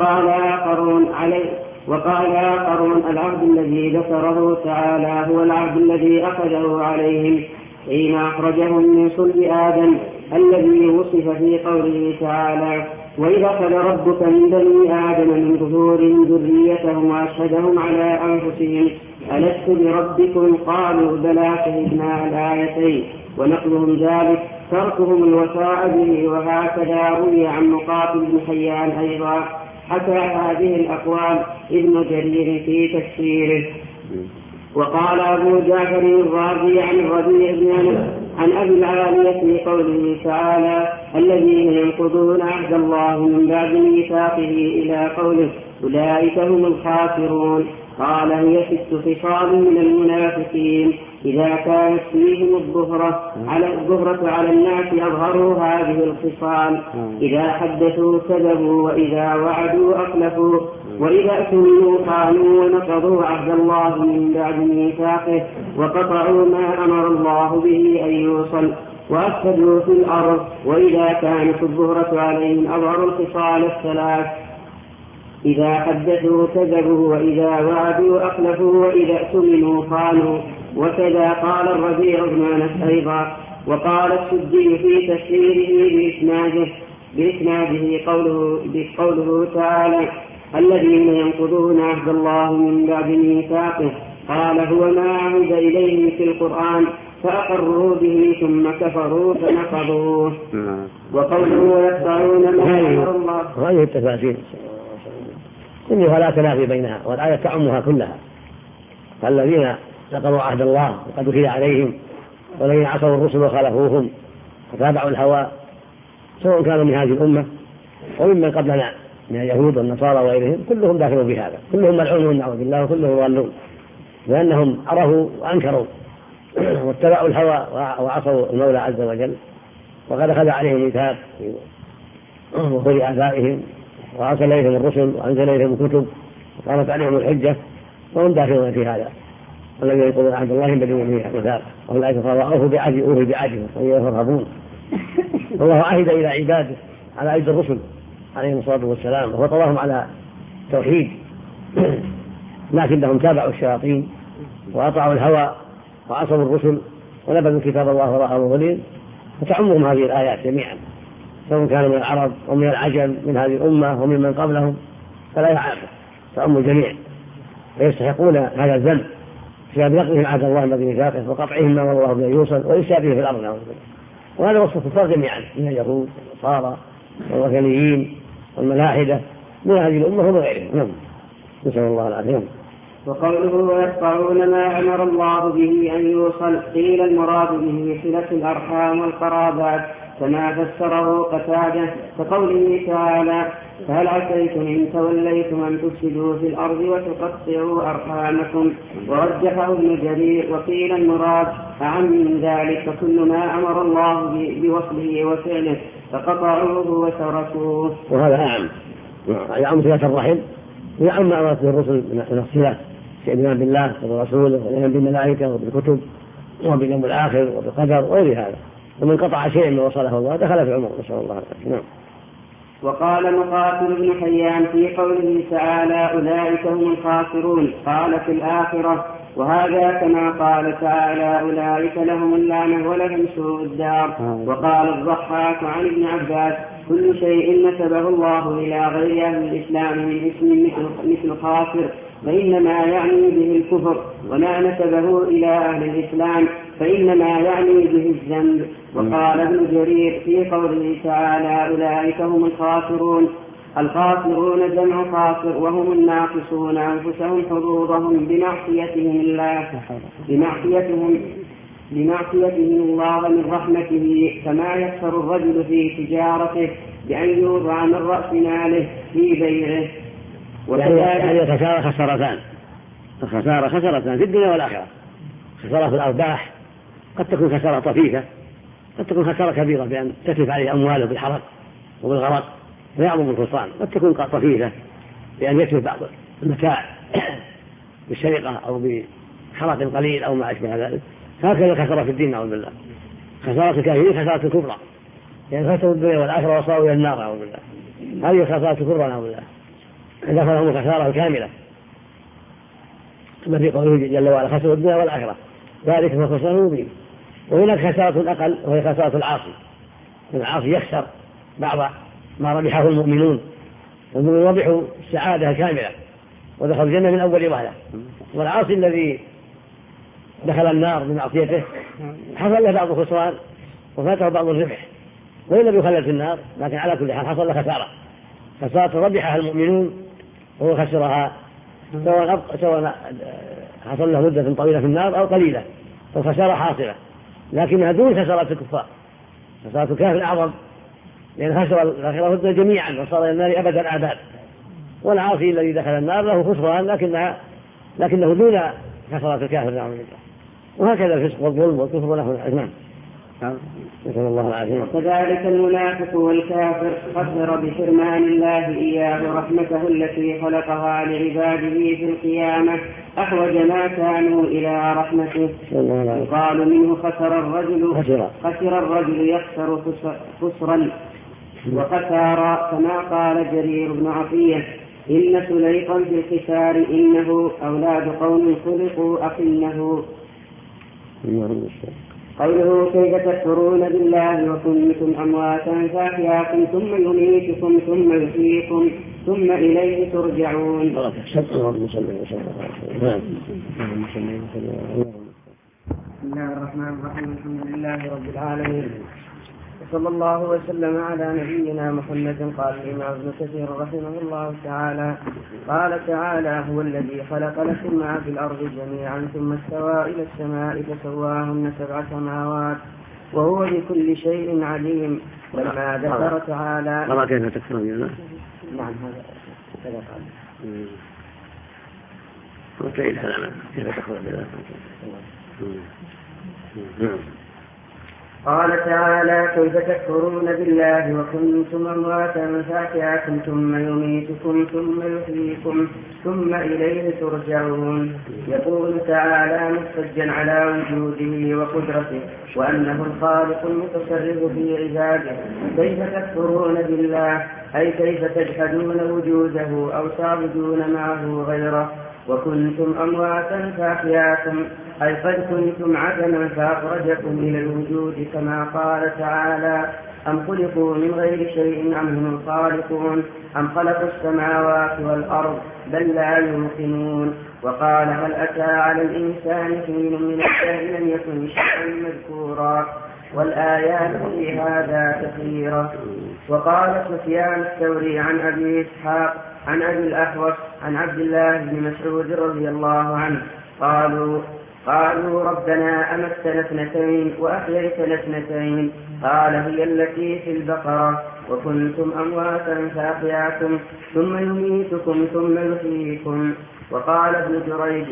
وقال آخرون العهد الذي ذكره تعالى هو العهد الذي أخذه عليهم حين أخرجهم من صلب آدم الذي وصف في قوله تعالى وإذا أخذ ربك من بني آدم من ظهورهم ذريتهم وأشهدهم على أنفسهم ألست بربكم قالوا بلى شهدنا الآيتين. ونقلهم ذلك تركهم الوفاء به. وهكذا روي عن مقاتل بن حيان أيضا حكى هذه الأقوال ابن جرير في تفسيره. وقال أبو جعفر الرازي عن الربيع بن أنس عن أبي العالية في قوله تعالى الذين ينقضون عهد الله من بعد ميثاقه إلى قوله أولئك هم الخاسرون. قال هي 6 خصال من المنافقين إذا كانت فيهم الظهرة على الناس أظهروا هذه الخصال: إذا حدثوا كذبوا، وإذا وعدوا أخلفوا، وإذا أتمنوا خانوا، ونقضوا عهد الله من بعد ميثاقه، وقطعوا ما أمر الله به أن يوصل، وأفسدوا في الأرض. وإذا كانت الظهرة عليهم أظهروا الخصال 3: إذا حدثوا كذبوا، وإذا وعدوا أخلفوا، وإذا اؤتمنوا خانوا. وكذا قال الربيع بن أنس أيضا. وقال السدي في تفسيره بإسناده قوله تعالى الذين ينقضون عهد الله من بعد ميثاقه، قال هو ما عهد إليه في القرآن فأقروا به ثم كفروا فنقضوه. وقوله ويقطعون ما أمر الله. هذه التفاسير إنها لا تنافي بينها، والآية تعمها كلها. فالذين نقضوا عهد الله وقد أخذ عليهم، والذين عصوا الرسل وخالفوهم وتابعوا الهوى، سواء كانوا من هذه الأمة وممن قبلنا من اليهود والنصارى وغيرهم، كلهم داخلون في هذا، كلهم ملعونون نعوذ بالله، وكلهم ضالون، لأنهم عرفوا وأنكروا واتبعوا الهوى وعصوا المولى عز وجل، وقد أخذ عليهم ميثاق وخذ آثارهم، وأرسل إليهم الرسل وأنزل إليهم الكتب وقامت عليهم الحجة، وهم داخلون في هذا. الذين يقولون عهد الله بدون ميثاق، أولئك أوفوا بعهده ويرهبون. والله عهد إلى عباده على أيدي الرسل عليهم الصلاة والسلام، وفطرهم على توحيد، لكنهم تابعوا الشياطين وأطاعوا الهوى وعصوا الرسل ونبذوا كتاب الله وراء ظهورهم. فتعمهم هذه الآيات جميعا، سواء كانوا من العرب ومن العجم من هذه الأمة ومن من قبلهم، فلا يعرف تعم الجميع، ويستحقون هذا الذنب بسبب نقضهم عهد الله من ميثاقه وقطعهم ما امر الله به يوصل وإفساده في الأرض. وهذا وصف الكفار جميعا من اليهود والنصارى والوثنيين والملاحدة من هذه الأمة ومن غيرهم. نسأل الله العافية. وقوله ويقطعون ما أمر الله به أن يوصل، قيل المراد به صلة الأرحام والقرابات كما فسره قتادة كقوله تعالى فهل عسيتم إن توليتم أن تفسدوا في الأرض وتقطعوا أرحامكم. ورجحه ابن جرير. وقيل المراد أعم من ذلك كل ما أمر الله بوصله وفعله فقطعوه وتركوه. وهذا أعم، يعم صلة الرحم ويعم ما أمرت الرسل من الصلة، الإيمان بالله وبرسوله والإيمان بالملائكة وبالكتب وباليوم الآخر وبالقدر وغير هذا. ومن قطع شيء من وصله الله دخل في عمر. نسأل الله العافية. نعم. وقال مقاتل بن حيان في قوله تعالى أولئك هم الخاسرون قال في الآخرة، وهذا كما قال تعالى أولئك لهم اللعنة ولهم سوء الدار. وقال الضحاك عن ابن عباس كل شيء نسبه الله إلى غير أهل الإسلام من اسم مثل خاسر فإنما يعني به الكفر، وما نسبه إلى أهل الإسلام فإنما يعني به الذنب. وقال ابن جرير في قوله تعالى أولئك هم الخاسرون، الخاسرون جمع خاسر وهم الناقصون أنفسهم حظوظهم بمعصيتهم الله من رحمته، كما يخسر الرجل في تجارته بأن يوضع من رأس ماله في بيعه. يعني الخسارة خسارتان في الدنيا والآخرة. خسارة في الأرباح قد تكون خسارة طفيفة، قد تكون خسارة كبيرة بأن تتلف عليه أمواله بالحرق وبالغرق ويعظم الخسران، قد تكون طفيفة بأن يتلف بعض المتاع بالسرقة أو بحرق قليل أو ما أشبه ذلك. هكذا الخسارة في الدين نعوذ بالله. خسارة الكافرين خسارة كبرى، يعني خسروا الدنيا والآخرة وصاروا إلى النار نعوذ بالله. هذه خسارة كبرى نعوذ بالله، إذا فلهم الخسارة كاملة كما في قوله جل وعلا خسروا الدنيا والآخرة ذلك هو خسران مبين. وهناك خسارة أقل وهي خسارة العاصي. العاصي يخسر بعض ما ربحه المؤمنون، والمؤمنون ربحوا السعادة كاملة ودخل الجنة من أول وهلة، والعاصي الذي دخل النار بمعصيته حصل له بعض الخسران وفاته بعض الربح، وإن لم يخلد في النار، لكن على كل حال حصل له خسارة ربحها المؤمنون وهو خسرها سواء حصل له مدة طويلة في النار أو قليلة، فالخسارة حاصلة، لكنها دون خسارة الكفار. خسارة الكافر الأعظم، لأن خسر الآخرة جميعا وصار إلى النار أبد الآباد، والعاصي الذي دخل النار له خسران لكنه دون خسارة الكافر نعوذ بالله. وهكذا الفسق والظلم والكفر وله الأثمان. نسأل الله العافية. وكذلك المنافق والكافر خسر بحرمان الله إياه رحمته التي خلقها لعباده في القيامة أحوج ما كانوا إلى رحمته. يقال منه خسر الرجل يخسر خسرا وخسارا، كما قال جرير بن عطية: إن سليقا في الخسار إنه أولاد قوم خلقوا أقنه. قوله: كيف تكفرون بالله وكنتم أمواتا فأحياكم ثم يميتكم ثم يحييكم ثم إليه ترجعون. بسم الله الرحمن الرحيم. الحمد لله رب العالمين، وصلى الله وسلم على نبينا محمد. قال الإمام ابن كثير رحمه الله تعالى: قال تعالى: هو الذي خلق لكم ما في الأرض جميعا ثم استوى إلى السماء فسواهن 7 سماوات وهو بكل شيء عليم. ولما ذكر تعالى كيف تكفرون بالله. نعم هذا قال. وكيف كيف تكفرون بالله. قال تعالى: كيف تكفرون بالله وكنتم أمواتا فأحياكم ثم يميتكم ثم يحييكم ثم إليه ترجعون. يقول تعالى مستجا على وجوده وقدرته وأنه الخالق المتصرف في عباده: كيف تكفرون بالله، أي كيف تجحدون وجوده أو تعبدون معه غيره. وكنتم أمواتا فأحياكم، أي قد كنتم عدما فأخرجكم إلى الوجود، كما قال تعالى: أم خلقوا من غير شيء أم هم الخالقون أم خلقوا السماوات والأرض بل لا يوقنون. وقال: هل أتى على الإنسان حين من الدهر لم يكن شيئا مذكورا. والآيات في هذا كثيرة. وقال سفيان الثوري عن أبي إسحاق عن أبي الأحوص عن عبد الله بن مسعود رضي الله عنه قالوا: ربنا أمتنا 2 وأحييتنا 2. قال: هي التي في البقرة: وكنتم أمواتا فأحياكم ثم يميتكم ثم يحييكم. وقال ابن جريج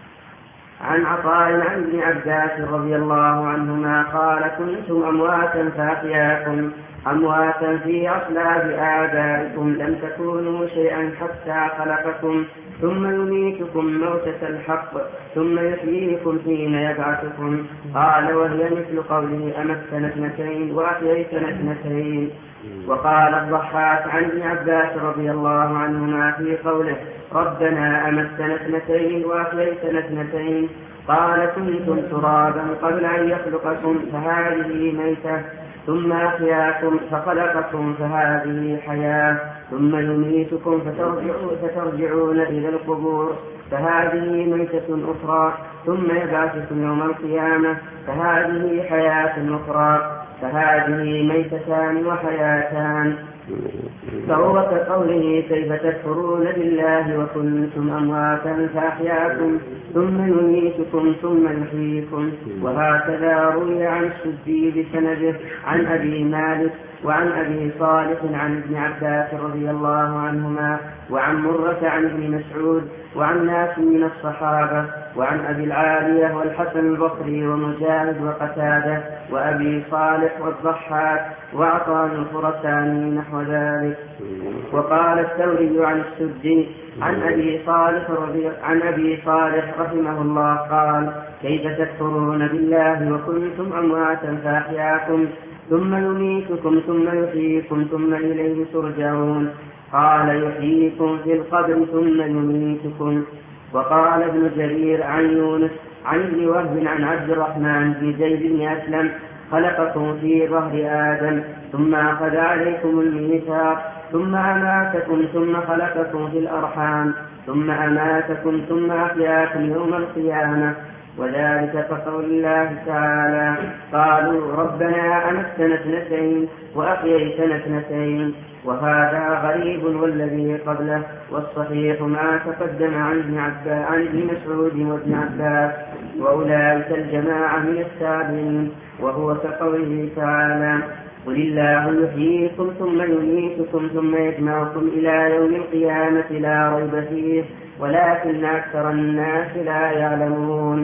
عن عطاء عن ابن عباس رضي الله عنهما قال: كنتم أمواتا فأحياكم، أمواتا في أصلاب آبائكم لم تكونوا شيئا حتى خلقكم، ثم يميتكم موتة الحق ثم يحييكم حين يبعثكم. قال: وهي مثل قوله: أمتنا 2 وأحييتنا 2. وقال الضحاك عن ابن عباس رضي الله عنهما في قوله: ربنا أمتنا 2 وأحييتنا 2. قال: كنتم ترابا قبل أن يخلقكم فهذه ميتة، ثم أحياكم فخلقكم فهذه حياة، ثم يميتكم فترجعون إلى القبور فهذه ميتة أخرى، ثم يبعثكم يوم القيامة فهذه حياة أخرى، فهذه ميتتان وحياتان. فهو كقوله: كيف تكفرون بالله وكنتم أمواتا فأحياكم ثم يميتكم ثم يحييكم. وهكذا روي عن السدي بسنده عن أبي مالك وعن أبي صالح عن ابن عباس رضي الله عنهما وعن مرة عن ابن مسعود وعن ناس من الصحابة وعن أبي العالية والحسن البصري ومجاهد وقتادة وأبي صالح والضحاك وعطاء الخرساني نحو ذلك. وقال الثوري عن السدي عن أبي صالح رحمه الله قال: كيف تكفرون بالله وكنتم أمواتا فأحياكم ثم يميتكم ثم يحييكم ثم إليه ترجعون. قال: يحييكم في القبر ثم يميتكم. وقال ابن جرير عن يونس عن ابن وهب عن عبد الرحمن بن زيد بن أسلم: خلقكم في ظهر آدم ثم أخذ عليكم الميثاق ثم أماتكم ثم خلقكم في الأرحام ثم أماتكم ثم أحياكم يوم القيامة، وذلك كقول الله تعالى قالوا ربنا أمتنا اثنتين وأحييتنا اثنتين، وهذا غريب والذي قبله، والصحيح ما تقدم عن ابن مسعود وابن عباس وأولئك الجماعة من التابعين، وهو كقوله تعالى قل الله يحييكم ثم يميتكم ثم يجمعكم إلى يوم القيامة لا ريب فيه ولكن أكثر الناس لا يعلمون.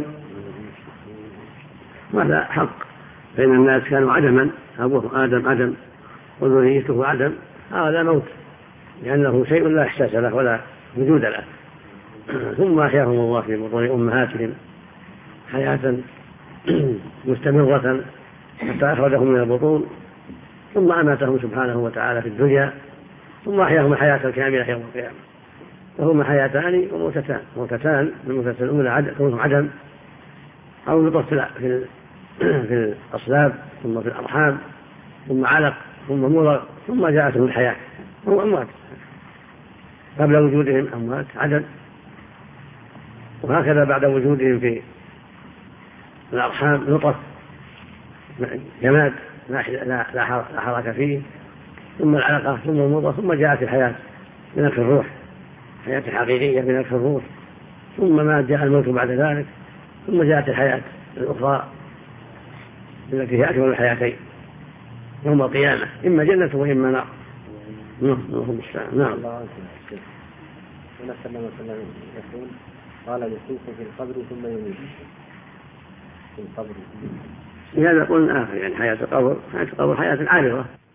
هذا حق، فإن الناس كانوا عدما، أبوه آدم عدم وذريته عدم، هذا موت، لأنه شيء لا إحساس له ولا وجود له. ثم أحياهم الله في بطون أمهاتهم حياة مستمرة حتى أخرجهم من البطون، ثم أماتهم سبحانه وتعالى في الدنيا، ثم أحياهم الحياة الكاملة يوم القيامة. فهما حياتان وموتتان، موتتان، الموتة الأولى كونهم عدم أو نطفة في الأصلاب، ثم في الأرحام، ثم علق، ثم مضغ، ثم جاءتهم الحياة، هم أموات قبل وجودهم، أموات عدم، وهكذا بعد وجودهم في الأرحام نطف جماد لا حركة فيه، ثم العلقة، ثم المضغة، ثم جاءت الحياة بنفخ الروح، حياة حقيقية بنفخ الروح، ثم ما جاء الموت بعد ذلك، ثم جاءت الحياة الأخرى التي هي أكمل الحياتين يوم القيامة، إما جنة وإما نار. نعم. يقول قال يسوق في القبر ثم يميت في القبر، لهذا قلنا يعني حياة القبر حياة عارضة،